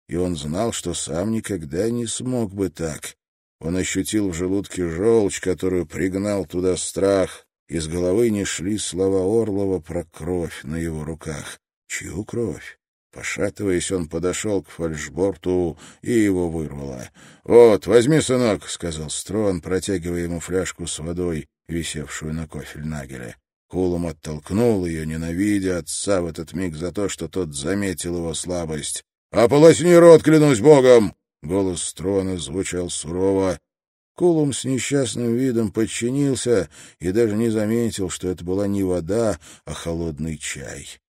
A: и он знал, что сам никогда не смог бы так. Он ощутил в желудке желчь, которую пригнал туда страх. Из головы не шли слова Орлова про кровь на его руках. Чью кровь? Пошатываясь, он подошел к фальшборту, и его вырвало. — Вот, возьми, сынок, — сказал Строн, протягивая ему фляжку с водой, висевшую на кофельнагеле. Кулум оттолкнул ее, ненавидя отца в этот миг за то, что тот заметил его слабость. — Ополосни рот, клянусь богом! Голос Строна звучал сурово. Кулум с несчастным видом подчинился и даже не заметил, что это была не вода, а холодный чай.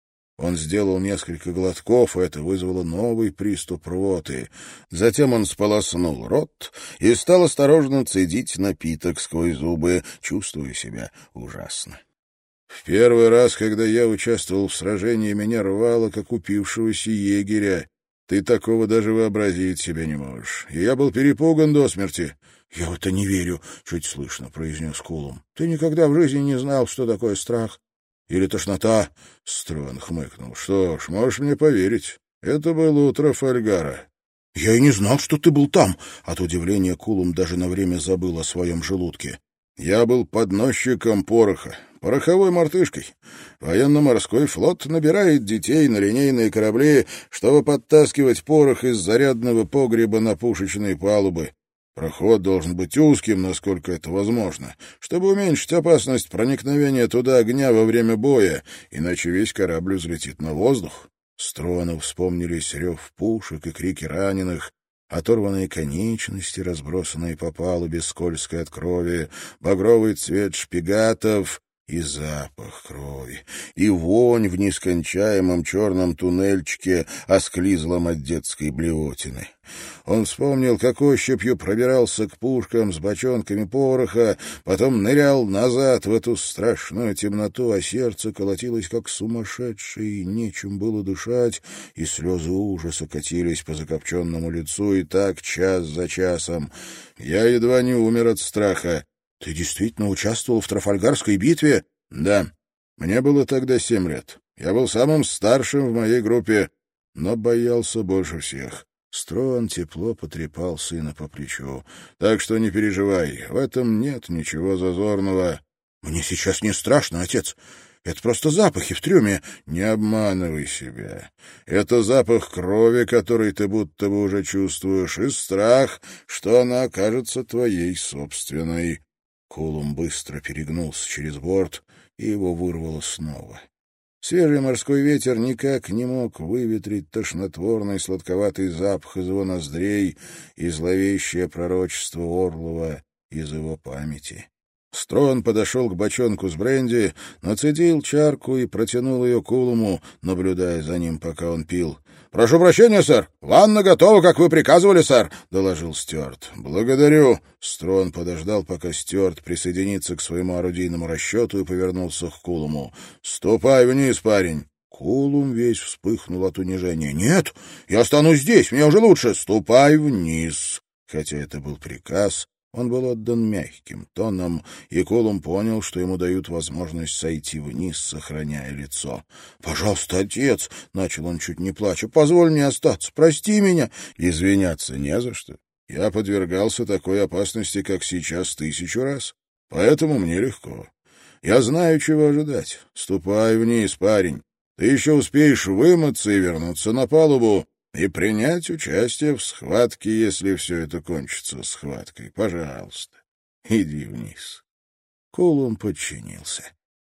A: Он сделал несколько глотков, и это вызвало новый приступ рвоты. Затем он сполоснул рот и стал осторожно цедить напиток сквозь зубы, чувствуя себя ужасно. В первый раз, когда я участвовал в сражении, меня рвало, как упившегося егеря. Ты такого даже вообразить себе не можешь. И я был перепуган до смерти. — Я в это не верю, — чуть слышно произнес Кулум. — Ты никогда в жизни не знал, что такое страх? Или тошнота? — Строн хмыкнул. — Что ж, можешь мне поверить. Это было утро Фальгара. — Я и не знал, что ты был там. От удивления Кулум даже на время забыл о своем желудке. — Я был подносчиком пороха, пороховой мартышкой. Военно-морской флот набирает детей на линейные корабли, чтобы подтаскивать порох из зарядного погреба на пушечные палубы. Проход должен быть узким, насколько это возможно, чтобы уменьшить опасность проникновения туда огня во время боя, иначе весь корабль взлетит на воздух. Строну вспомнились рев пушек и крики раненых, оторванные конечности, разбросанные по палубе, скользкой от крови, багровый цвет шпигатов и запах крови, и вонь в нескончаемом черном туннельчике, осклизлом от детской блевотины. Он вспомнил, как ощупью пробирался к пушкам с бочонками пороха, потом нырял назад в эту страшную темноту, а сердце колотилось, как сумасшедшее, и нечем было дышать, и слезы ужаса катились по закопченному лицу, и так час за часом. Я едва не умер от страха. — Ты действительно участвовал в Трафальгарской битве? — Да. Мне было тогда семь лет. Я был самым старшим в моей группе, но боялся больше всех. Строн тепло потрепал сына по плечу. — Так что не переживай, в этом нет ничего зазорного. — Мне сейчас не страшно, отец. Это просто запахи в трюме. Не обманывай себя. Это запах крови, который ты будто бы уже чувствуешь, и страх, что она окажется твоей собственной. Кулум быстро перегнулся через борт, и его вырвало снова. Свежий морской ветер никак не мог выветрить тошнотворный сладковатый запах из его ноздрей и зловещее пророчество Орлова из его памяти. Строн подошел к бочонку с бренди, нацедил чарку и протянул ее Кулуму, наблюдая за ним, пока он пил. — Прошу прощения, сэр. Ванна готова, как вы приказывали, сэр, — доложил Стюарт. — Благодарю. Строн подождал, пока Стюарт присоединится к своему орудийному расчету, и повернулся к Кулуму. — Ступай вниз, парень. Кулум весь вспыхнул от унижения. — Нет, я останусь здесь, мне уже лучше. — Ступай вниз. Хотя это был приказ, он был отдан мягким тоном, и Кулум понял, что ему дают возможность сойти вниз, сохраняя лицо. — Пожалуйста, отец, — начал он чуть не плача, — позволь мне остаться, прости меня. — Извиняться не за что. Я подвергался такой опасности, как сейчас, тысячу раз. Поэтому мне легко. Я знаю, чего ожидать. Ступай вниз, парень. Ты еще успеешь вымыться и вернуться на палубу и принять участие в схватке, если все это кончится схваткой. Пожалуйста, иди вниз. Кулум подчинился.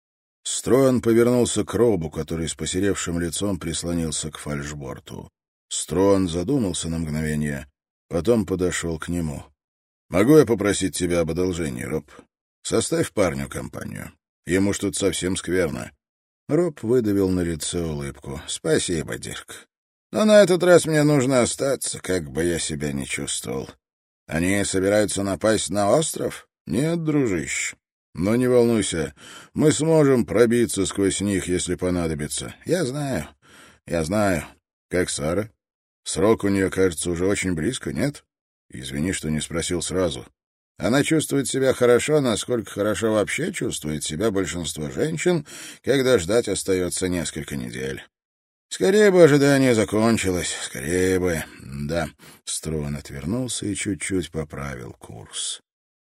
A: Строн повернулся к Робу, который с посеревшим лицом прислонился к фальшборту. Строн задумался на мгновение, потом подошел к нему. — Могу я попросить тебя об одолжении, Роб? Составь парню компанию. Ему ж тут совсем скверно. Роб выдавил на лице улыбку. — Спасибо, Дирк. Но на этот раз мне нужно остаться, как бы я себя ни чувствовал. Они собираются напасть на остров? Нет, дружище. Но не волнуйся, мы сможем пробиться сквозь них, если понадобится. Я знаю, я знаю. Как Сара? Срок у нее, кажется, уже очень близко, нет? Извини, что не спросил сразу. Она чувствует себя хорошо, насколько хорошо вообще чувствует себя большинство женщин, когда ждать остается несколько недель. Скорее бы ожидание закончилось, скорее бы. Да, Струан отвернулся и чуть-чуть поправил курс.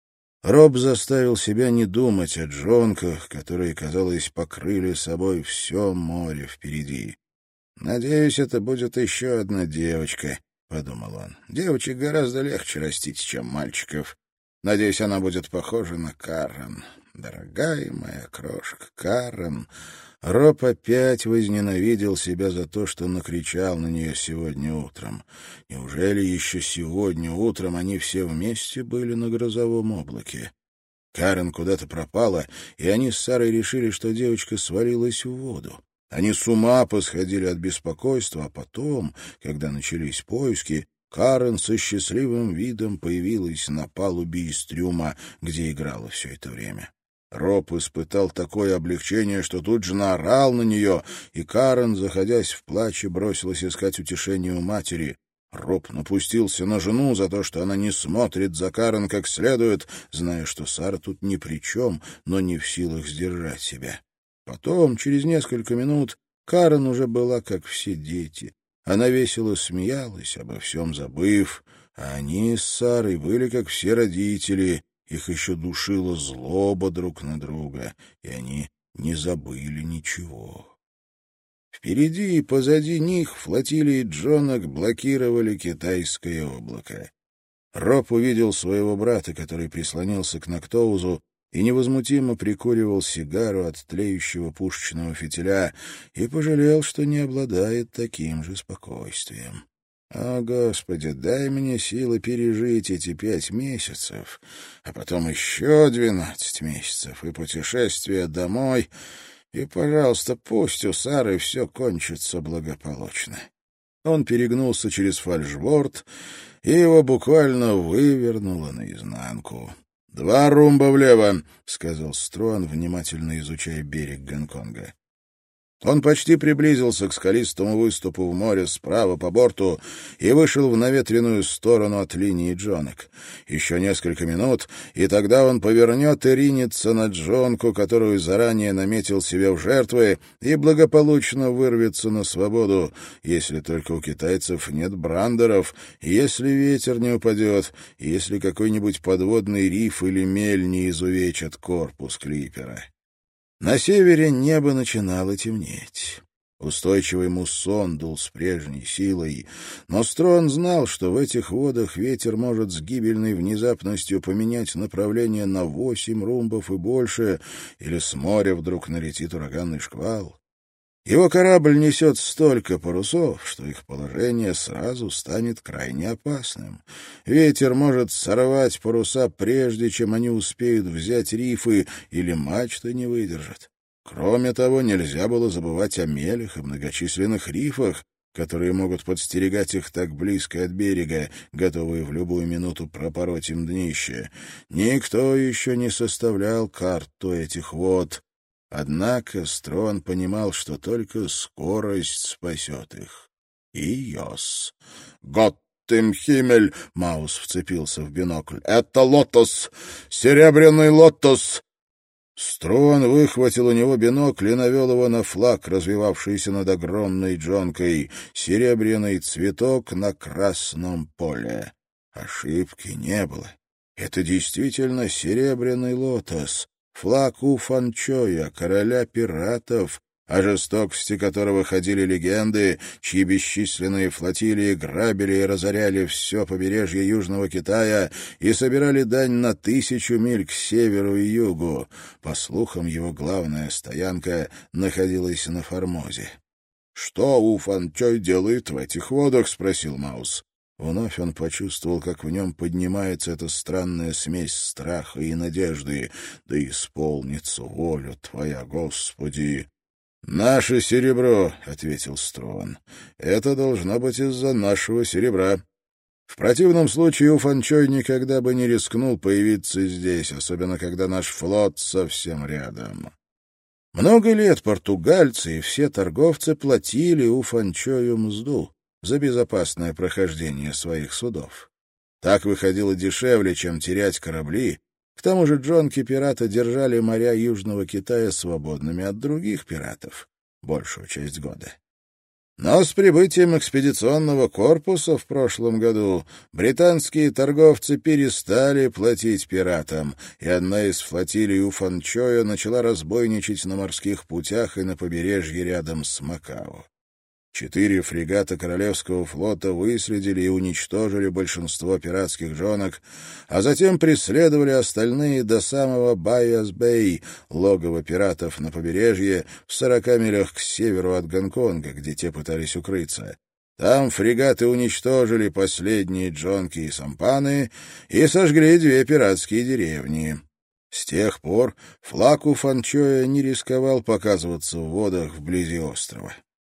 A: Роб заставил себя не думать о джонках, которые, казалось, покрыли собой все море впереди. «Надеюсь, это будет еще одна девочка», — подумал он. «Девочек гораздо легче растить, чем мальчиков. Надеюсь, она будет похожа на Карен. Дорогая моя крошка, Карен». Роб опять возненавидел себя за то, что накричал на нее сегодня утром. Неужели еще сегодня утром они все вместе были на грозовом облаке? Карен куда-то пропала, и они с Сарой решили, что девочка свалилась в воду. Они с ума посходили от беспокойства, а потом, когда начались поиски, Карен со счастливым видом появилась на палубе из трюма, где играла все это время. Роб испытал такое облегчение, что тут же наорал на нее, и Карен, заходясь в плаче, бросилась искать утешение у матери. Роб напустился на жену за то, что она не смотрит за Карен как следует, зная, что Сара тут ни при чем, но не в силах сдержать себя. Потом, через несколько минут, Карен уже была как все дети. Она весело смеялась, обо всем забыв, а они с Сарой были как все родители. Их еще душила злоба друг на друга, и они не забыли ничего. Впереди и позади них флотилии джонок блокировали китайское облако. Роб увидел своего брата, который прислонился к Нактоузу и невозмутимо прикуривал сигару от тлеющего пушечного фитиля, и пожалел, что не обладает таким же спокойствием. «О, Господи, дай мне силы пережить эти пять месяцев, а потом еще двенадцать месяцев и путешествие домой, и, пожалуйста, пусть у Сары все кончится благополучно». Он перегнулся через фальшборд, и его буквально вывернуло наизнанку. «Два румба влево», — сказал Струан, внимательно изучая берег Гонконга. Он почти приблизился к скалистому выступу в море справа по борту и вышел в наветренную сторону от линии джонок. Еще несколько минут, и тогда он повернет и ринется на джонку, которую заранее наметил себе в жертвы, и благополучно вырвется на свободу, если только у китайцев нет брандеров, если ветер не упадет, если какой-нибудь подводный риф или мель не изувечат корпус клипера. На севере небо начинало темнеть. Устойчивый муссон дул с прежней силой, но Струан знал, что в этих водах ветер может с гибельной внезапностью поменять направление на восемь румбов и больше, или с моря вдруг налетит ураганный шквал. Его корабль несет столько парусов, что их положение сразу станет крайне опасным. Ветер может сорвать паруса, прежде чем они успеют взять рифы, или мачта не выдержит. Кроме того, нельзя было забывать о мелях и многочисленных рифах, которые могут подстерегать их так близко от берега, готовые в любую минуту пропороть им днище. Никто еще не составлял карту этих вод. Однако Струан понимал, что только скорость спасет их. И Йос. «Гott им Химмель!» — Маус вцепился в бинокль. «Это лотос! Серебряный лотос!» Струан выхватил у него бинокль и навел его на флаг, развивавшийся над огромной джонкой. Серебряный цветок на красном поле. Ошибки не было. Это действительно серебряный лотос. Флаг У-Фанчоя, короля пиратов, о жестокости которого ходили легенды, чьи бесчисленные флотилии грабили и разоряли все побережье Южного Китая и собирали дань на тысячу миль к северу и югу. По слухам, его главная стоянка находилась на Формозе. «Что У-Фанчой делает в этих водах?» — спросил Маус. Вновь он почувствовал, как в нем поднимается эта странная смесь страха и надежды. «Да исполнится воля Твоя, Господи!» «Наше серебро», — ответил Струан. «Это должно быть из-за нашего серебра. В противном случае У-Фанчой никогда бы не рискнул появиться здесь, особенно когда наш флот совсем рядом». Много лет португальцы и все торговцы платили У-Фанчою мзду за безопасное прохождение своих судов. Так выходило дешевле, чем терять корабли. К тому же джонки пирата держали моря Южного Китая свободными от других пиратов большую часть года. Но с прибытием экспедиционного корпуса в прошлом году британские торговцы перестали платить пиратам, и одна из флотилий у Фанчоя начала разбойничать на морских путях и на побережье рядом с Макао. Четыре фрегата Королевского флота выследили и уничтожили большинство пиратских джонок, а затем преследовали остальные до самого Байас-Бэй, логова пиратов на побережье в сорока милях к северу от Гонконга, где те пытались укрыться. Там фрегаты уничтожили последние джонки и сампаны и сожгли две пиратские деревни. С тех пор флаг у Фанчоя не рисковал показываться в водах вблизи острова.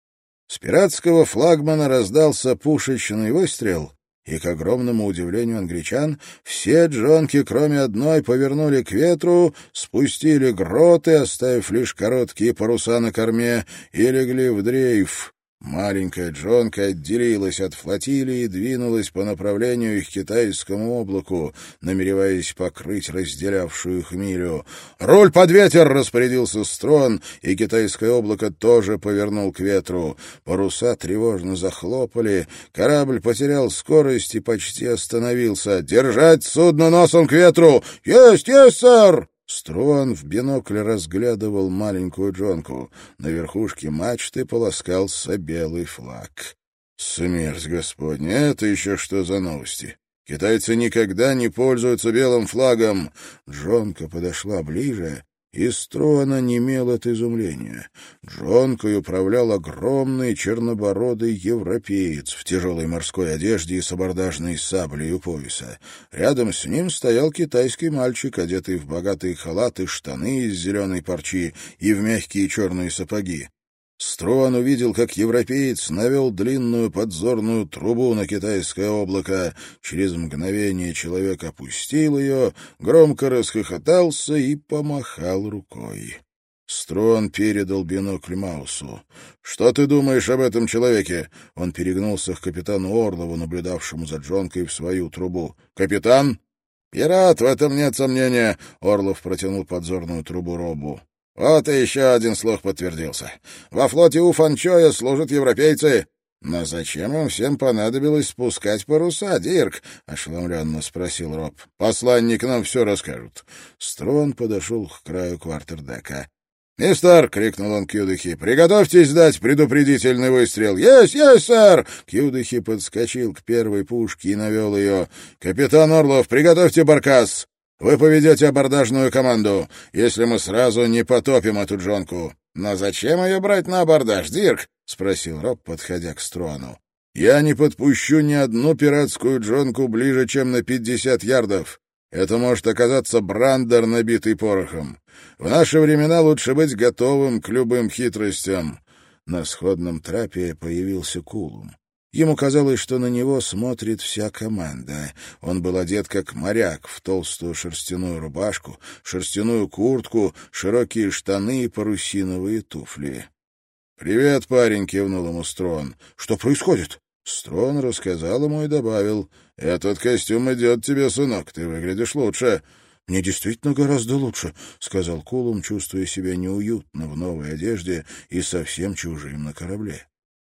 A: С пиратского флагмана раздался пушечный выстрел, и, к огромному удивлению англичан, все джонки, кроме одной, повернули к ветру, спустили гроты, оставив лишь короткие паруса на корме, и легли в дрейф. Маленькая джонка отделилась от флотилии и двинулась по направлению к китайскому облаку, намереваясь покрыть разделявшую их милю. «Руль под ветер!» — распорядился Строн, и китайское облако тоже повернул к ветру. Паруса тревожно захлопали, корабль потерял скорость и почти остановился. «Держать судно носом к ветру!» «Есть, есть, сэр!» Строн в бинокль разглядывал маленькую джонку. На верхушке мачты полоскался белый флаг. Смерть Господня! Это еще что за новости? Китайцы никогда не пользуются белым флагом. Джонка подошла ближе, и Строн онемел от изумления. Джонкой управлял огромный чернобородый европеец в тяжелой морской одежде и с абордажной саблей у пояса. Рядом с ним стоял китайский мальчик, одетый в богатые халаты, штаны из зеленой парчи и в мягкие черные сапоги. Строн увидел, как европеец навел длинную подзорную трубу на китайское облако. Через мгновение человек опустил ее, громко расхохотался и помахал рукой. Строн передал бинокль Маусу. «Что ты думаешь об этом человеке?» Он перегнулся к капитану Орлову, наблюдавшему за джонкой в свою трубу. «Капитан?» «Пират, в этом нет сомнения», — Орлов протянул подзорную трубу Робу. «Вот и еще один слух подтвердился. Во флоте у Фанчоя служат европейцы». «Но зачем им всем понадобилось спускать паруса, Дирк?» — ошеломленно спросил Роб. «Посланник нам все расскажет». Строн подошел к краю квартердека. «Мистер!» — крикнул он Кьюдахи. «Приготовьтесь дать предупредительный выстрел!» «Есть, есть, сэр!» Кьюдахи подскочил к первой пушке и навел ее. «Капитан Орлов, приготовьте баркас! Вы поведете абордажную команду, если мы сразу не потопим эту джонку». «Но зачем ее брать на абордаж, Дирк?» — спросил Роб, подходя к Строну. «Я не подпущу ни одну пиратскую джонку ближе, чем на пятьдесят ярдов. Это может оказаться брандер, набитый порохом. В наши времена лучше быть готовым к любым хитростям». На сходном трапе появился Кулум. Ему казалось, что на него смотрит вся команда. Он был одет как моряк в толстую шерстяную рубашку, шерстяную куртку, широкие штаны и парусиновые туфли. «Привет, парень!» — кивнул ему Строн. «Что происходит?» Строн рассказал ему и добавил. «Этот костюм идет тебе, сынок, ты выглядишь лучше». «Мне действительно гораздо лучше», — сказал Кулум, чувствуя себя неуютно в новой одежде и совсем чужим на корабле.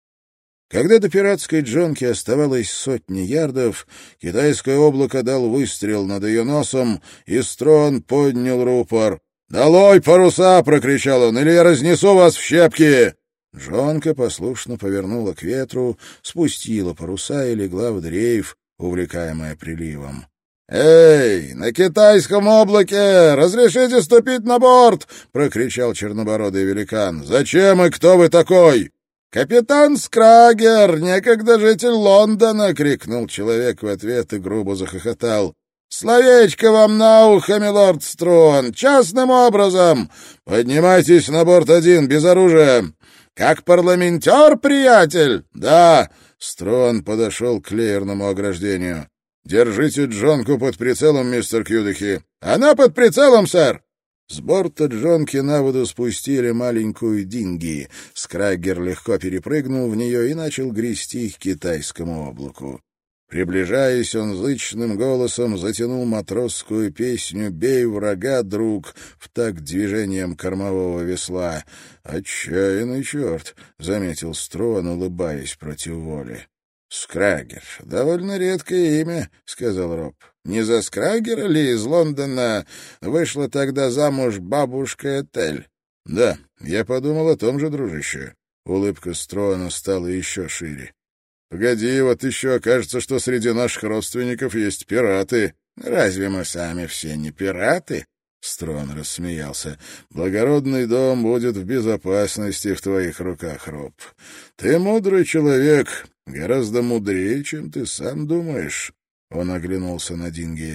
A: Когда до пиратской джонки оставалось сотни ярдов, китайское облако дал выстрел над ее носом, и Строн поднял рупор. «Долой паруса!» — прокричал он. «Или я разнесу вас в щепки!» Джонка послушно повернула к ветру, спустила паруса и легла в дрейф, увлекаемая приливом. «Эй, на китайском облаке! Разрешите ступить на борт!» — прокричал чернобородый великан. «Зачем и кто вы такой?» «Капитан Скрагер, некогда житель Лондона!» — крикнул человек в ответ и грубо захохотал. «Словечко вам на ухо, милорд Строн! Частным образом! Поднимайтесь на борт один, без оружия! Как парламентер, приятель?» «Да!» — Строн подошел к леерному ограждению. «Держите джонку под прицелом, мистер Кьюдахи». «Она под прицелом, сэр!» С борта джонки на воду спустили маленькую динги. Скраггер легко перепрыгнул в нее и начал грести к китайскому облаку.
B: Приближаясь, он зычным голосом затянул матросскую песню «Бей врага, друг» в такт движением кормового весла. «Отчаянный черт», — заметил Строн, улыбаясь против воли. «Скраггер. Довольно редкое имя», — сказал Роб. «Не за Скраггера ли из Лондона вышла тогда замуж бабушка Этель?» «Да, я подумал о том же, дружище». Улыбка Строна стала еще шире. «Погоди, вот еще окажется, что среди наших родственников есть пираты. Разве мы сами все не пираты?» Строн рассмеялся. «Благородный дом будет в безопасности в твоих руках, Роб. Ты мудрый человек, гораздо мудрее, чем ты сам думаешь». Он оглянулся на Динги.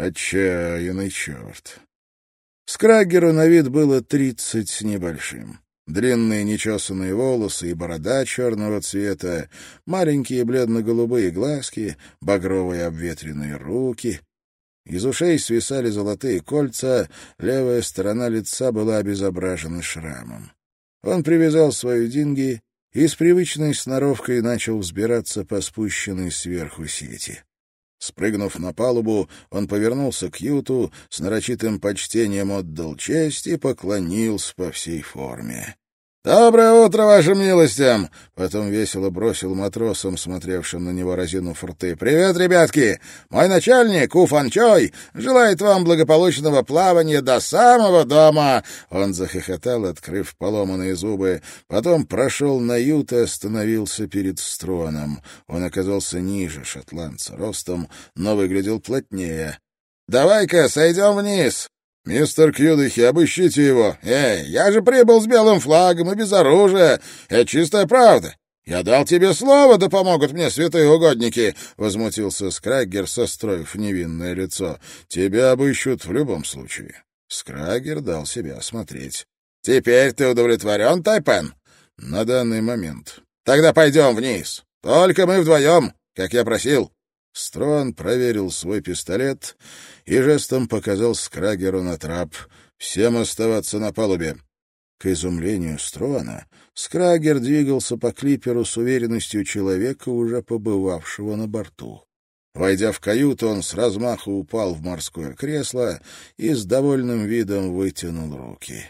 B: «Отчаянный черт». Скраггеру на вид было тридцать с небольшим. Длинные нечесанные волосы и борода черного цвета, маленькие бледно-голубые глазки, багровые обветренные руки. Из ушей свисали золотые кольца, левая сторона лица была обезображена шрамом. Он привязал свою Динги и с привычной сноровкой начал взбираться по спущенной сверху сети. Спрыгнув на палубу, он повернулся к Юту, с нарочитым почтением отдал честь и поклонился по всей форме. «Доброе утро, вашим милостям!» Потом весело бросил матросам, смотревшим на него разинув рты. «Привет, ребятки! Мой начальник, Уфан Чой, желает вам благополучного плавания до самого дома!» Он захохотал, открыв поломанные зубы. Потом прошел на ют и остановился перед Строном. Он оказался ниже шотландца ростом, но выглядел плотнее. «Давай-ка сойдем вниз!» «Мистер Кьюдахи, обыщите его!» «Эй, я же прибыл с белым флагом и без оружия! Это чистая правда! Я дал тебе слово, да помогут мне святые угодники!» — возмутился Скраггер, состроив невинное лицо. «Тебя обыщут в любом случае». Скраггер дал себя осмотреть. «Теперь ты удовлетворен, Тайпен?» «На данный момент». «Тогда пойдем вниз. Только мы вдвоем, как я просил». Строн проверил свой пистолет и жестом показал Скраггеру на трап. «Всем оставаться на палубе». К изумлению Строна, Скраггер двигался по клиперу с уверенностью человека, уже побывавшего на борту. Войдя в каюту, он с размаху упал в морское кресло и с довольным видом вытянул руки.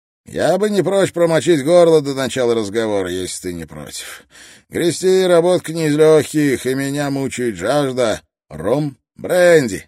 B: «Я бы не прочь промочить горло до начала разговора, если ты не против. Грести работка не из легких, и меня мучает жажда. Ром, бренди.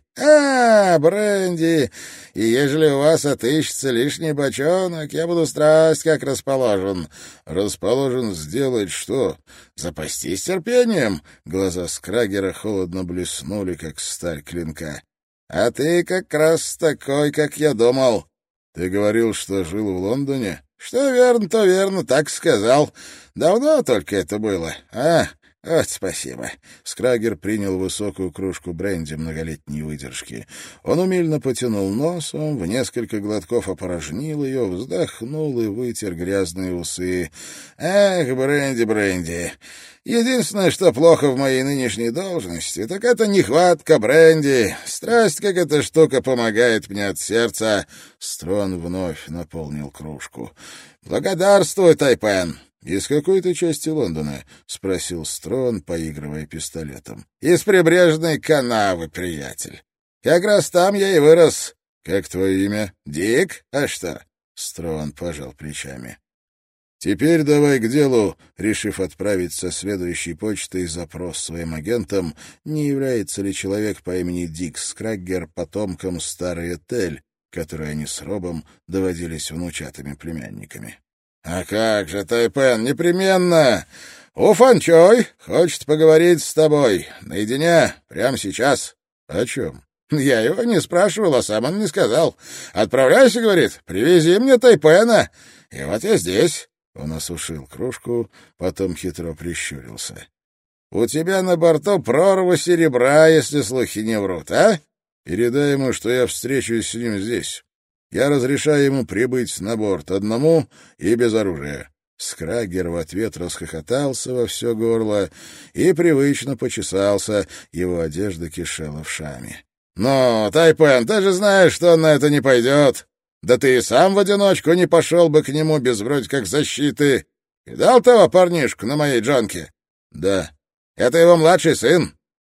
B: А, бренди. И ежели у вас отыщется лишний бочонок, я буду страсть как расположен». «Расположен сделать что? Запастись терпением?» Глаза Скраггера холодно блеснули, как сталь клинка. «А ты как раз такой, как я думал». «Ты говорил, что жил в Лондоне?» «Что верно, то верно, так сказал. Давно только это было. А, вот спасибо». Скраггер принял высокую кружку бренди многолетней выдержки. Он умильно потянул носом, в несколько глотков опорожнил ее, вздохнул и вытер грязные усы. «Эх, бренди, бренди. Единственное, что плохо в моей нынешней должности, так это нехватка бренди. Страсть, как эта штука, помогает мне от сердца». Строн вновь наполнил кружку. «Благодарствуй, Тайпен». «Из какой ты части Лондона?» — спросил Строн, поигрывая пистолетом. «Из прибрежной канавы, приятель. Как раз там я и вырос». «Как твое имя?» «Дик. А что?» Строн пожал плечами. «Теперь давай к делу», решив отправить со следующей почтой запрос своим агентам, не является ли человек по имени Дик Скраггер потомком старой Этель, которой они с Робом доводились внучатыми племянниками. «А как же, Тайпен, непременно! Уфан Чой хочет поговорить с тобой. Наедине, прямо сейчас». «О чем?» «Я его не спрашивал, а сам он не сказал. Отправляйся, — говорит, — привези мне Тайпена. И вот я здесь». Он осушил кружку, потом хитро прищурился. «У тебя на борту прорва серебра, если слухи не врут, а?» «Передай ему, что я встречусь с ним здесь. Я разрешаю ему прибыть на борт одному и без оружия». Скраггер в ответ расхохотался во все горло и привычно почесался, его одежда кишела вшами. «Ну, Тайпен, ты же знаешь, что он на это не пойдет. Да ты и сам в одиночку не пошел бы к нему без вроде как защиты. Видал того парнишку на моей джонке?» «Да». «Это его младший сын.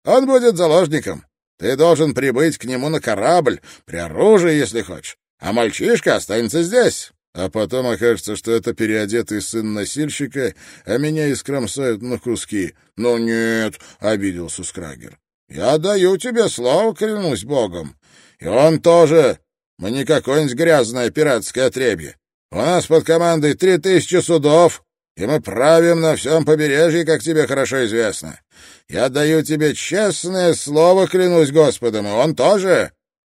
B: Он будет заложником. Ты должен прибыть к нему на корабль, при оружии, если хочешь. А мальчишка останется здесь. А потом окажется, что это переодетый сын носильщика, а меня искромсают на куски. — Ну нет, — обиделся Скраггер. — Я даю тебе слово, клянусь богом. И он тоже. Мы не какое-нибудь грязное пиратское отребье. У нас под командой три тысячи судов, и мы правим на всем побережье, как тебе хорошо известно. Я даю тебе честное слово, клянусь Господом, и он тоже.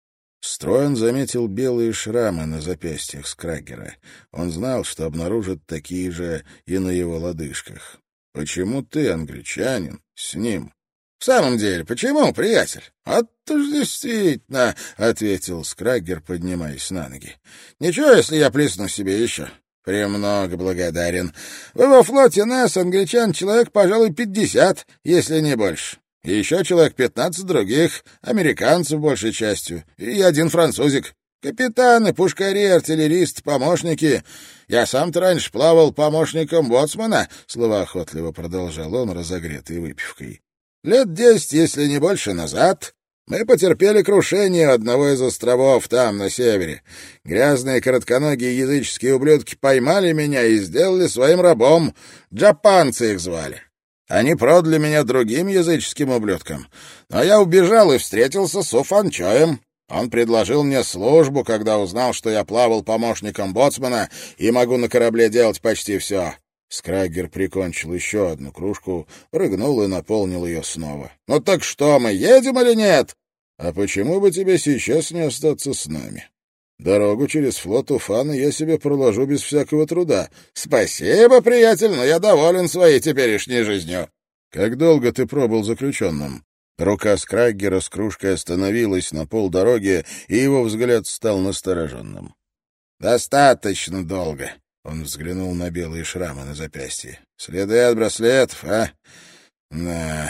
A: Строен заметил белые шрамы на запястьях Скраггера. Он знал, что обнаружит такие же и на его лодыжках. «Почему ты, англичанин, с ним?»
B: «В самом деле, почему, приятель?» «Вот уж действительно», — ответил Скраггер, поднимаясь на ноги. «Ничего, если я плесну себе еще?» «Премного благодарен. В его флоте нас, англичан, человек, пожалуй, пятьдесят, если не больше. И еще человек пятнадцать других, американцев большей частью, и один французик. Капитаны, пушкари, артиллеристы, помощники. Я сам-то раньше плавал помощником боцмана», — словоохотливо продолжал он, разогретый выпивкой. «Лет десять, если не больше, назад мы потерпели крушение одного из островов там, на севере. Грязные коротконогие языческие ублюдки поймали меня и сделали своим рабом. Джапанцы их звали. Они продали меня другим языческим ублюдкам. Но я убежал и встретился с Уфанчоем. Он предложил мне службу, когда узнал, что я плавал помощником боцмана и могу на корабле делать почти все». Скраггер прикончил еще одну кружку, прыгнул и наполнил ее снова. «Ну так что, мы едем или нет?» «А почему бы тебе сейчас не остаться с нами? Дорогу через флот Уфана я себе проложу без всякого труда». «Спасибо, приятель, но я доволен своей теперешней жизнью». «Как долго ты пробыл заключенным?» Рука Скраггера с кружкой остановилась на полдороги, и его взгляд стал настороженным. «Достаточно долго». Он взглянул на белые шрамы на запястье. «Следы от браслетов, а? Да.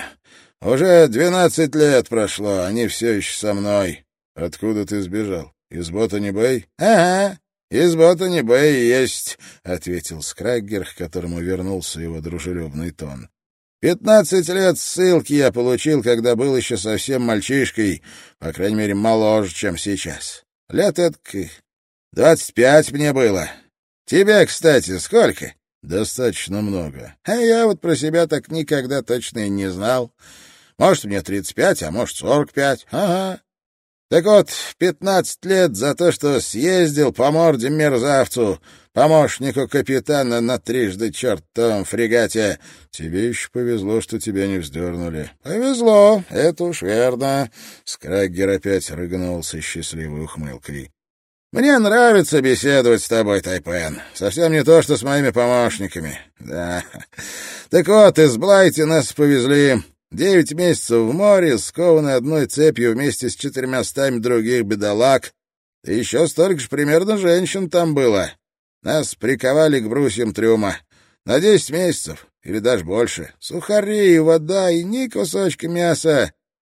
B: Уже двенадцать лет прошло, они все еще со мной. Откуда ты сбежал? Из Ботани-Бэй?» «Ага, из Ботани-Бэй есть», — ответил Скраггер, к которому вернулся его дружелюбный тон. «Пятнадцать лет ссылки я получил, когда был еще совсем мальчишкой, по крайней мере, моложе, чем сейчас. Лет это двадцать пять мне было. Тебе, кстати, сколько?» «Достаточно много. А я вот про себя так никогда точно и не знал. Может, мне тридцать пять, а может, сорок пять. Ага. Так вот, пятнадцать лет за то, что съездил по морде мерзавцу, помощнику капитана на трижды чертовом фрегате. Тебе еще повезло, что тебя не вздернули». «Повезло, это уж верно». Скраггер опять рыгнулся счастливой ухмылкой. «Мне нравится беседовать с тобой, Тайпен. Совсем не то, что с моими помощниками. Да. Так вот, из Блайти нас повезли. Девять месяцев в море, скованы одной цепью вместе с четырьмястами других бедолаг. И еще столько же примерно женщин там было. Нас приковали к брусьям трюма. На десять месяцев, или даже больше. Сухари, вода и ни кусочка мяса.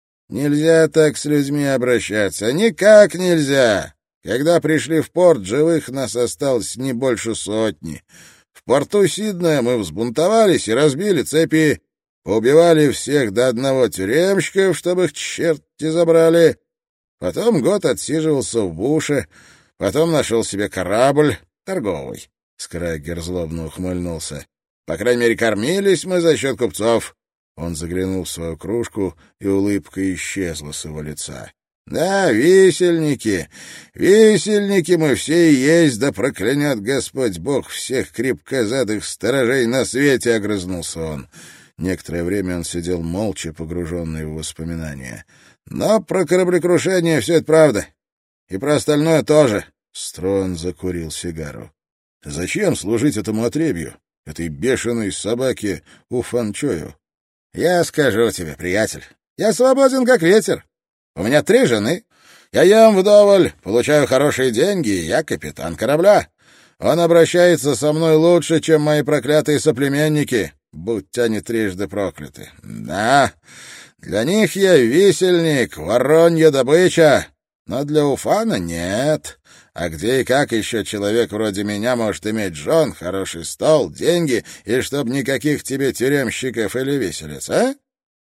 B: Нельзя так с людьми обращаться. Никак нельзя. Когда пришли в порт, живых нас осталось не больше сотни. В порту Сиднея мы взбунтовались и разбили цепи, поубивали всех до одного тюремщиков, чтобы их черти забрали. Потом год отсиживался в буше, потом нашел себе корабль торговый. Скраггер злобно ухмыльнулся. По крайней мере, кормились мы за счет купцов. Он заглянул в свою кружку, и улыбка исчезла с его лица. «Да, висельники, висельники мы все и есть, да проклянет Господь Бог всех крепкозадых сторожей на свете», — огрызнулся он. Некоторое время он сидел молча, погруженный в воспоминания. «Но про кораблекрушение все это правда. И про остальное тоже». Строн закурил сигару. «Зачем служить этому отребью, этой бешеной собаке Уфанчою?» «Я скажу тебе, приятель, я свободен, как ветер. У меня три жены. Я ем вдоволь, получаю хорошие деньги, и я капитан корабля. Он обращается со мной лучше, чем мои проклятые соплеменники, будь они трижды прокляты. Да, для них я висельник, воронья добыча, но для Уфана нет. А где и как еще человек вроде меня может иметь жен, хороший стол, деньги, и чтоб никаких тебе тюремщиков или виселиц, а?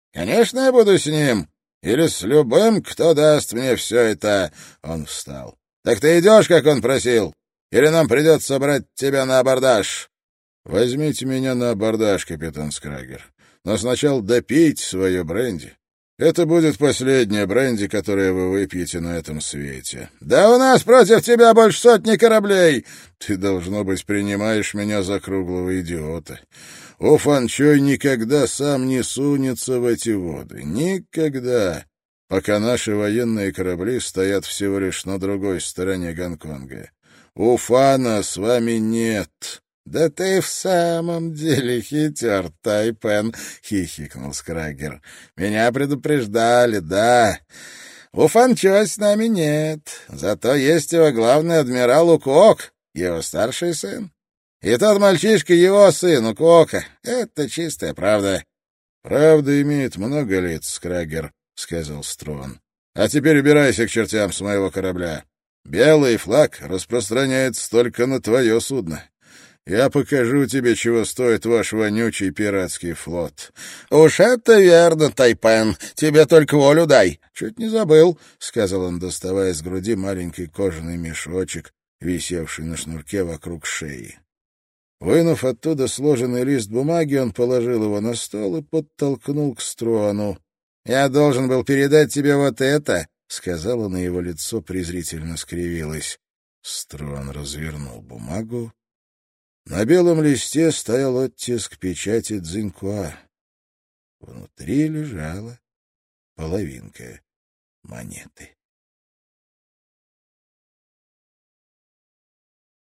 B: Конечно, я буду с ним. Или с любым, кто даст мне все это. Он встал. Так ты идешь, как он просил? Или нам придется брать тебя на абордаж? Возьмите меня на абордаж, капитан Скрагер. Но сначала допейте свое бренди. Это будет последнее бренди, которое вы выпьете на этом свете. Да у нас против тебя больше сотни кораблей. Ты, должно быть, принимаешь меня за круглого идиота. Уфанчой никогда сам не сунется в эти воды. Никогда. Пока наши военные корабли стоят всего лишь на другой стороне Гонконга. Уфана с вами нет. «Да ты в самом деле хитер, Тайпен», — хихикнул Скрагер. «Меня предупреждали, да. Уфанчо с нами нет. Зато есть его главный адмирал Укок, его старший сын. И тот мальчишка его сын, Укока. Это чистая правда». «Правда имеет много лиц, Скрагер», — сказал Строн. «А теперь убирайся к чертям с моего корабля. Белый флаг распространяется только на твое судно. Я покажу тебе, чего стоит ваш вонючий пиратский флот». «Уж это верно, Тайпен. Тебе только волю дай». «Чуть не забыл», — сказал он, доставая из груди маленький кожаный мешочек, висевший на шнурке вокруг шеи. Вынув оттуда сложенный лист бумаги, он положил его на стол и подтолкнул к Струану. «Я должен был передать тебе вот это», — сказал он, и его лицо презрительно скривилось. Струан развернул бумагу. На белом листе стоял оттиск печати Цзиньхуа. Внутри лежала половинка монеты.